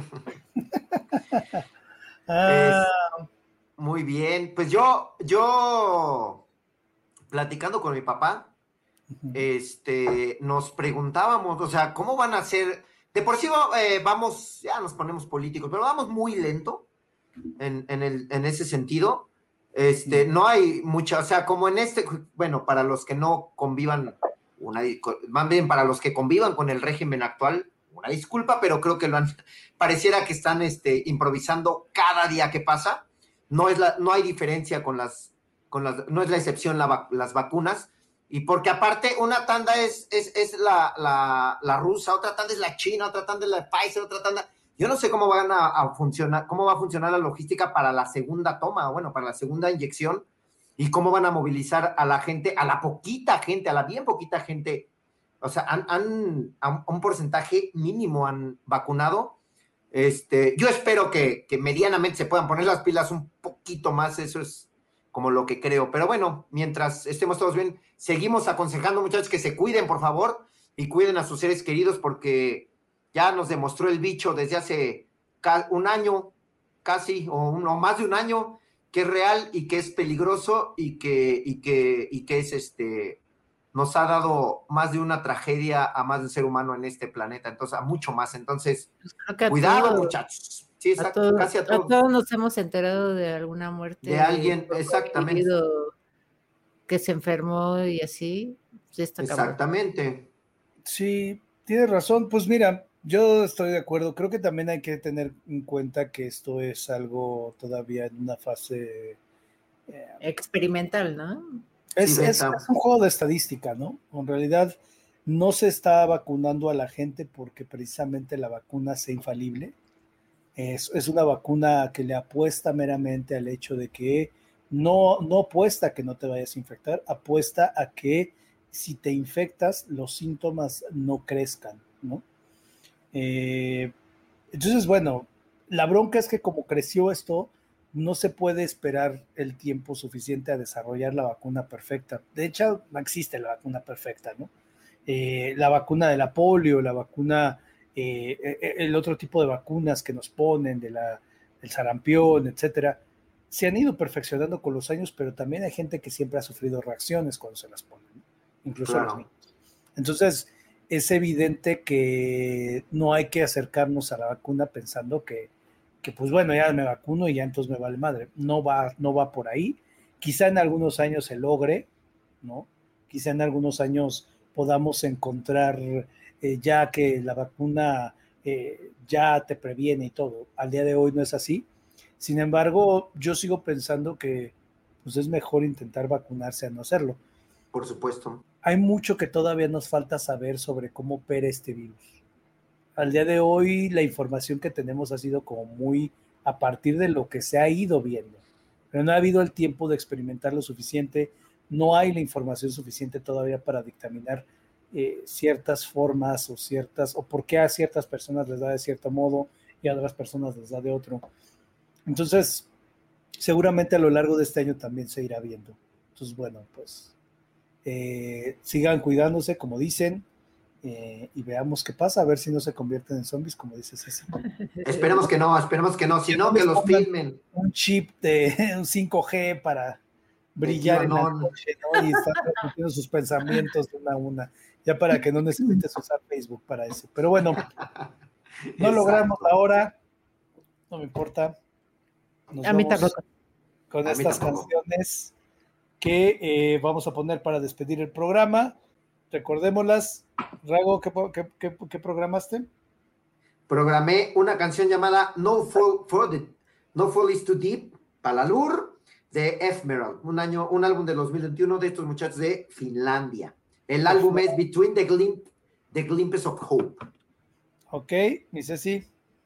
ah. Es, muy bien, pues yo, yo platicando con mi papá, uh-huh. este, nos preguntábamos, o sea, ¿cómo van a ser? De por sí eh, vamos, ya nos ponemos políticos, pero vamos muy lento en, en, el, en ese sentido. Este, uh-huh. No hay mucha, o sea, como en este, bueno, para los que no convivan, una, más bien para los que convivan con el régimen actual, una disculpa, pero creo que lo han, pareciera que están este, improvisando cada día que pasa. No, es la, no hay diferencia con las, con las, no es la excepción la, las vacunas, y porque aparte una tanda es, es, es la, la, la rusa, otra tanda es la china, otra tanda es la Pfizer, otra tanda, yo no sé cómo van a, a funcionar, cómo va a funcionar la logística para la segunda toma, bueno, para la segunda inyección, y cómo van a movilizar a la gente, a la poquita gente, a la bien poquita gente. O sea, han, han a un porcentaje mínimo han vacunado. Este, yo espero que, que medianamente se puedan poner las pilas un poquito más, eso es como lo que creo. Pero bueno, mientras estemos todos bien, seguimos aconsejando, muchachos, que se cuiden, por favor, y cuiden a sus seres queridos, porque ya nos demostró el bicho desde hace un año, casi, o, un, o más de un año, que es real y que es peligroso y que, y que, y que es este, nos ha dado más de una tragedia a más de un ser humano en este planeta, entonces, a mucho más. Entonces, pues cuidado, todo, muchachos. Sí, exacto, a todo, casi a todos. A todos nos hemos enterado de alguna muerte. De alguien, de exactamente. Que se enfermó y así. Sí, está exactamente. Cabrón. Sí, tienes razón. Pues mira, yo estoy de acuerdo. Creo que también hay que tener en cuenta que esto es algo todavía en una fase eh, experimental, ¿no? Es, sí, es, es un juego de estadística, ¿no? En realidad no se está vacunando a la gente porque precisamente la vacuna sea infalible. Es, es una vacuna que le apuesta meramente al hecho de que no, no apuesta a que no te vayas a infectar, apuesta a que si te infectas los síntomas no crezcan, ¿no? Eh, entonces, bueno, la bronca es que como creció esto, no se puede esperar el tiempo suficiente a desarrollar la vacuna perfecta. De hecho, no existe la vacuna perfecta, ¿no? Eh, la vacuna de la polio, la vacuna, eh, el otro tipo de vacunas que nos ponen, de la, del sarampión, etcétera, se han ido perfeccionando con los años, pero también hay gente que siempre ha sufrido reacciones cuando se las ponen, ¿no? Incluso claro. Los niños. Entonces, es evidente que no hay que acercarnos a la vacuna pensando que que pues bueno, ya me vacuno y ya entonces me vale madre. No va, no va por ahí. Quizá en algunos años se logre, ¿no? Quizá en algunos años podamos encontrar eh, ya que la vacuna eh, ya te previene y todo. Al día de hoy no es así. Sin embargo, yo sigo pensando que pues es mejor intentar vacunarse a no hacerlo. Por supuesto. Hay mucho que todavía nos falta saber sobre cómo opera este virus. Al día de hoy la información que tenemos ha sido como muy a partir de lo que se ha ido viendo, pero no ha habido el tiempo de experimentar lo suficiente, no hay la información suficiente todavía para dictaminar eh, ciertas formas o ciertas, o por qué a ciertas personas les da de cierto modo y a otras personas les da de otro. Entonces, seguramente a lo largo de este año también se irá viendo. Entonces, bueno, pues eh, sigan cuidándose, como dicen. Eh, y veamos qué pasa, a ver si no se convierten en zombies, como dice Ceci. Esperemos que no, esperemos que no, si no, que los filmen. Un chip de un cinco G para brillar en la noche, ¿no? Y estar transmitiendo sus pensamientos una a una, ya para que no necesites usar Facebook para eso. Pero bueno, no logramos ahora, no me importa. Nos a mí tampoco. Con a estas canciones que eh, vamos a poner para despedir el programa. Recordémoslas. Rago, ¿qué, qué, qué, qué programaste? Programé una canción llamada No Fall, for the, No Fall is Too Deep, Palalur, de Ephemeral, un año, un álbum de dos mil veintiuno de estos muchachos de Finlandia. El álbum es Between the, Glimp, the Glimpses of Hope. Ok, mi Ceci.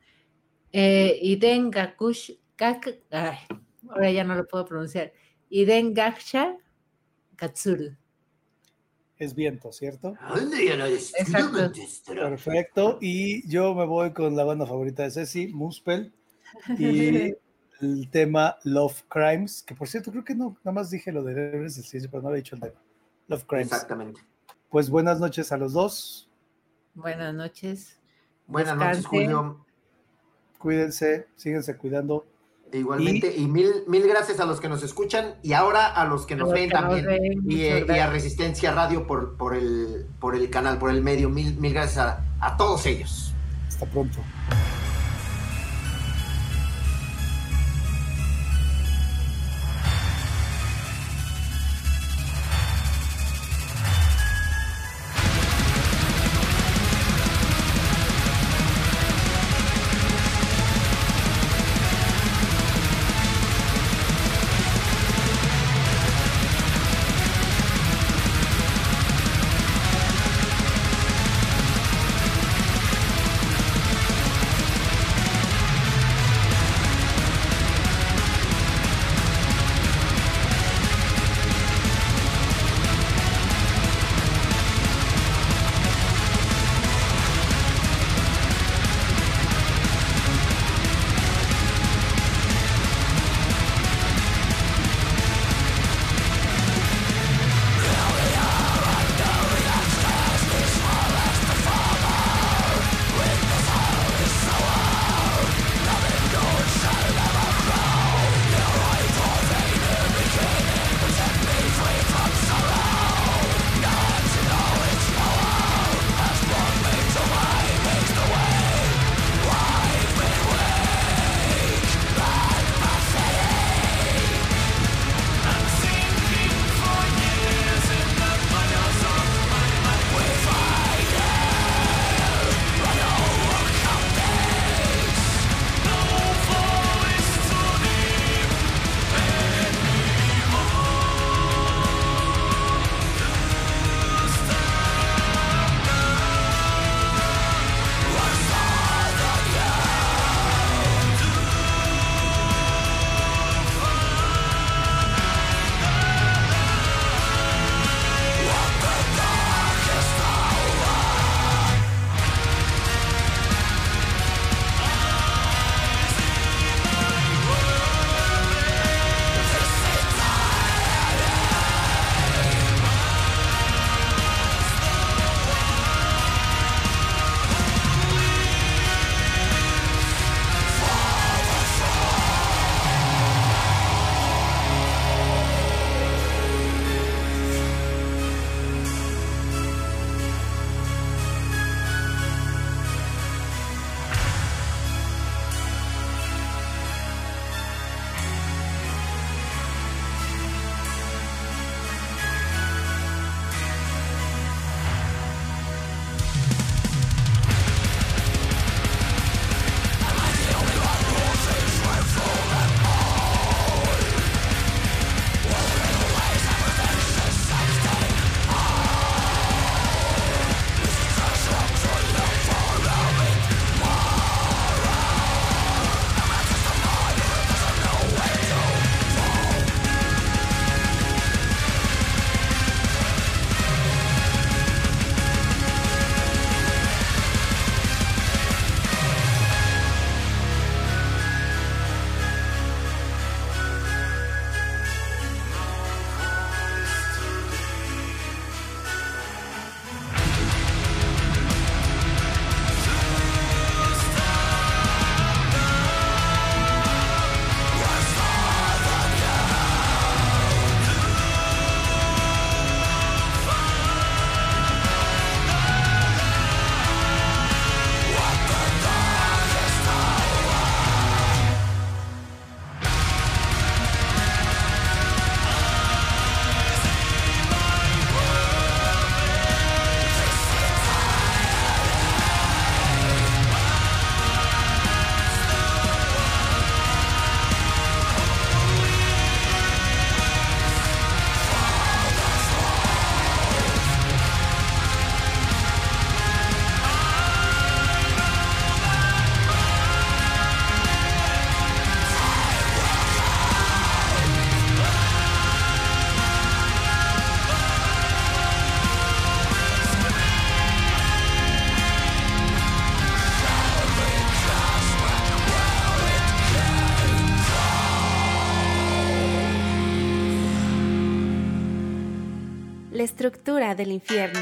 Eh, Iden Gakush, Gak, ay, ahora ya no lo puedo pronunciar. Iden Gaksha Katsuru. Es viento, ¿cierto? Exacto. Perfecto. Y yo me voy con la banda favorita de Ceci, Muspel, y el tema Love Crimes, que por cierto creo que no, nada más dije lo de Héroes del Silencio, pero no había dicho el tema. Love Crimes. Exactamente. Pues buenas noches a los dos. Buenas noches. Buenas Descanse. noches, Julio. Cuídense, síguense cuidando. Igualmente, y, y mil, mil gracias a los que nos escuchan y ahora a los que nos ven también, nos ven, y, eh, y a Resistencia Radio por, por, el, por el canal, por el medio. Mil, mil gracias a, a todos ellos. Hasta pronto. estructura del infierno.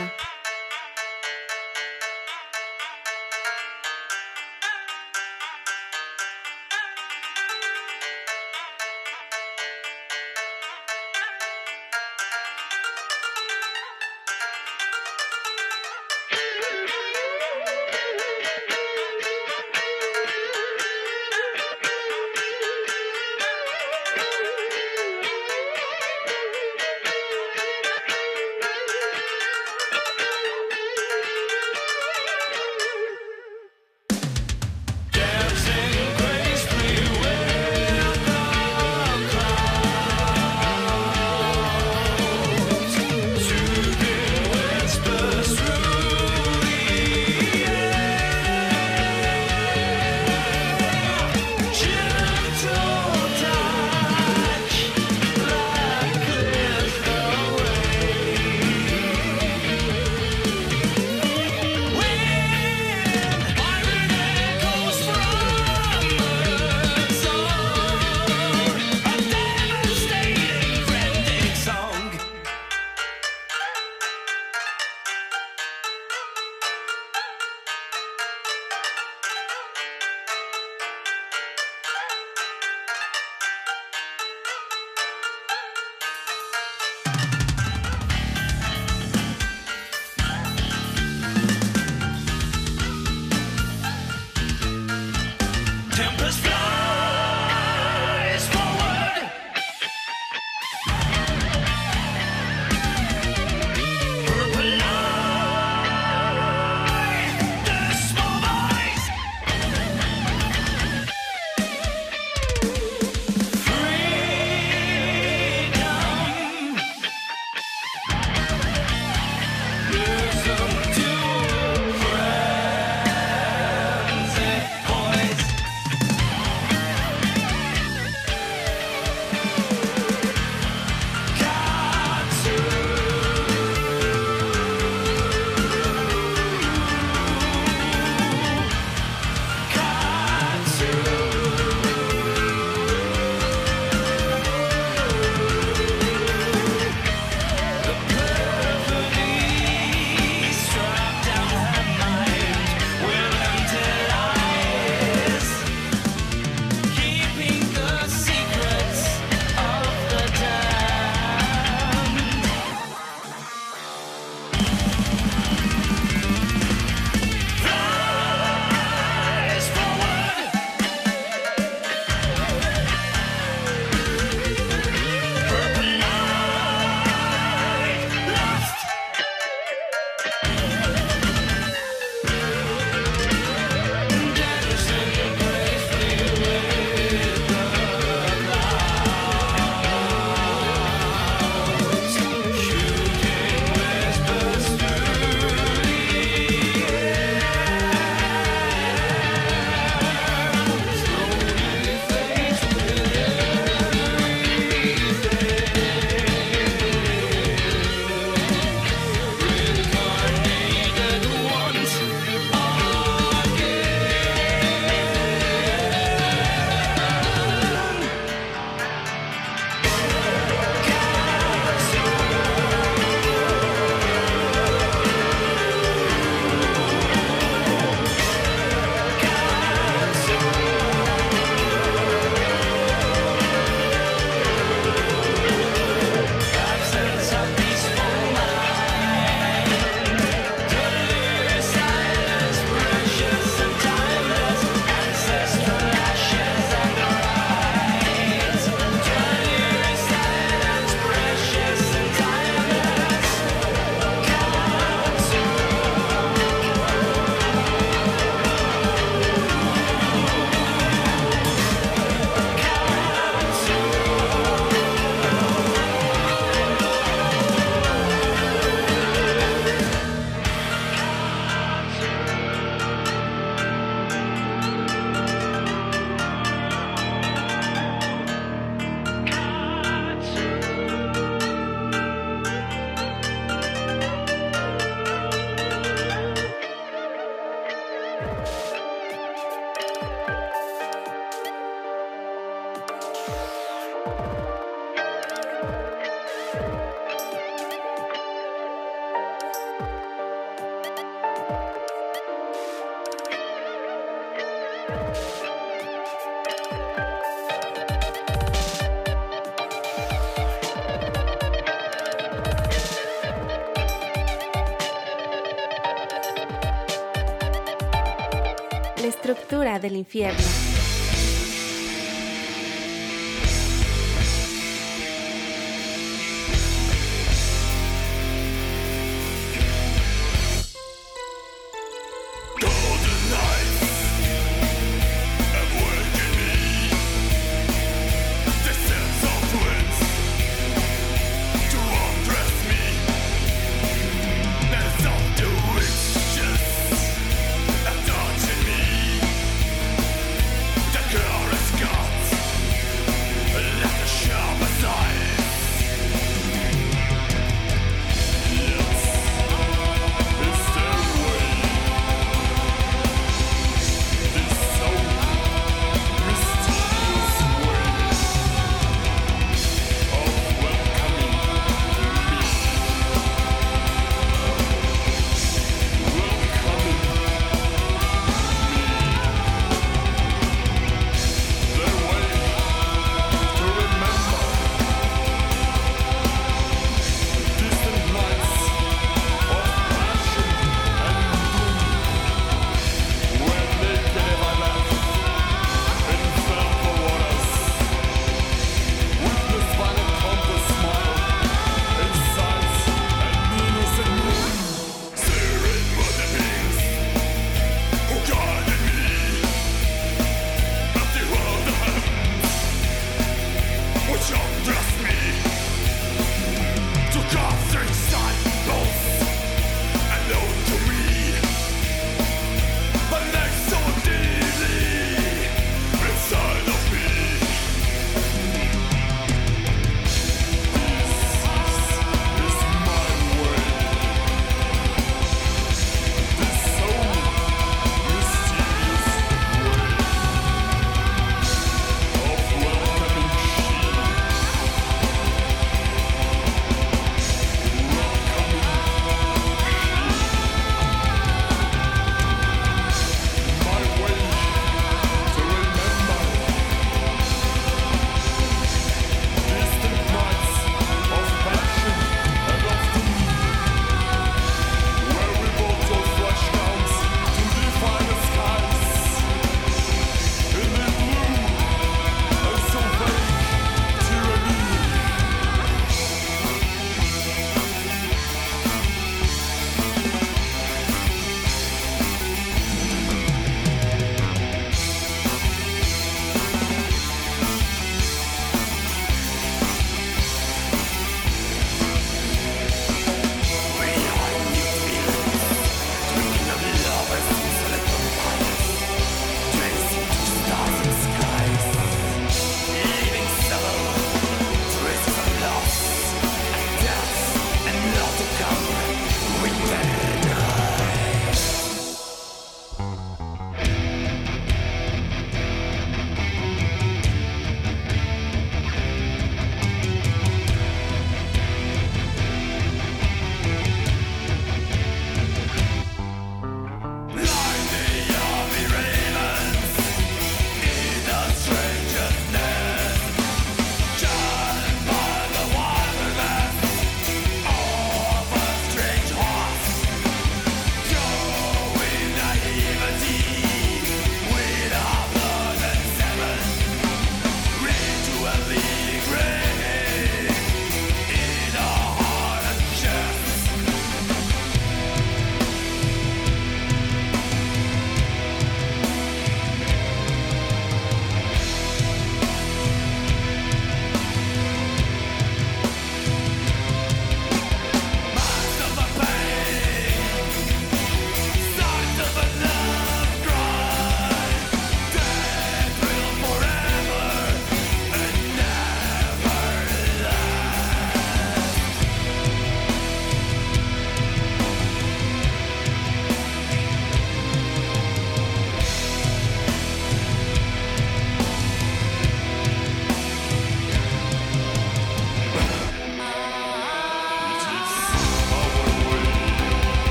La estructura del infierno.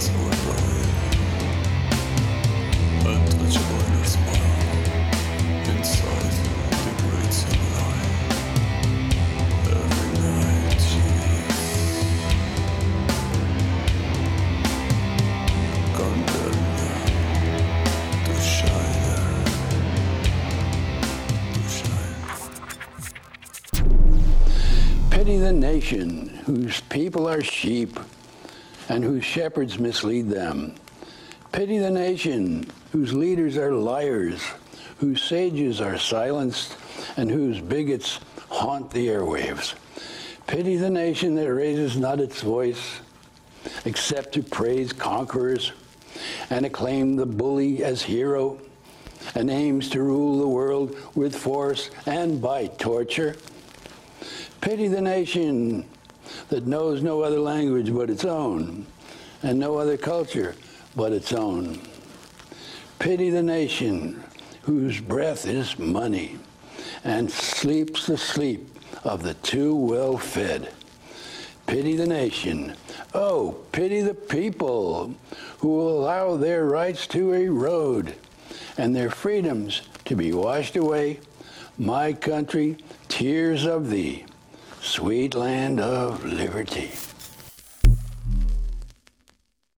Pity the nation whose people are sheep and whose shepherds mislead them. Pity the nation whose leaders are liars, whose sages are silenced, and whose bigots haunt the airwaves. Pity the nation that raises not its voice, except to praise conquerors and acclaim the bully as hero, and aims to rule the world with force and by torture. Pity the nation that knows no other language but its own, and no other culture but its own. Pity the nation whose breath is money, and sleeps the sleep of the too well-fed. Pity the nation, oh, pity the people who will allow their rights to erode, and their freedoms to be washed away. My country, tears of thee, sweet land of liberty.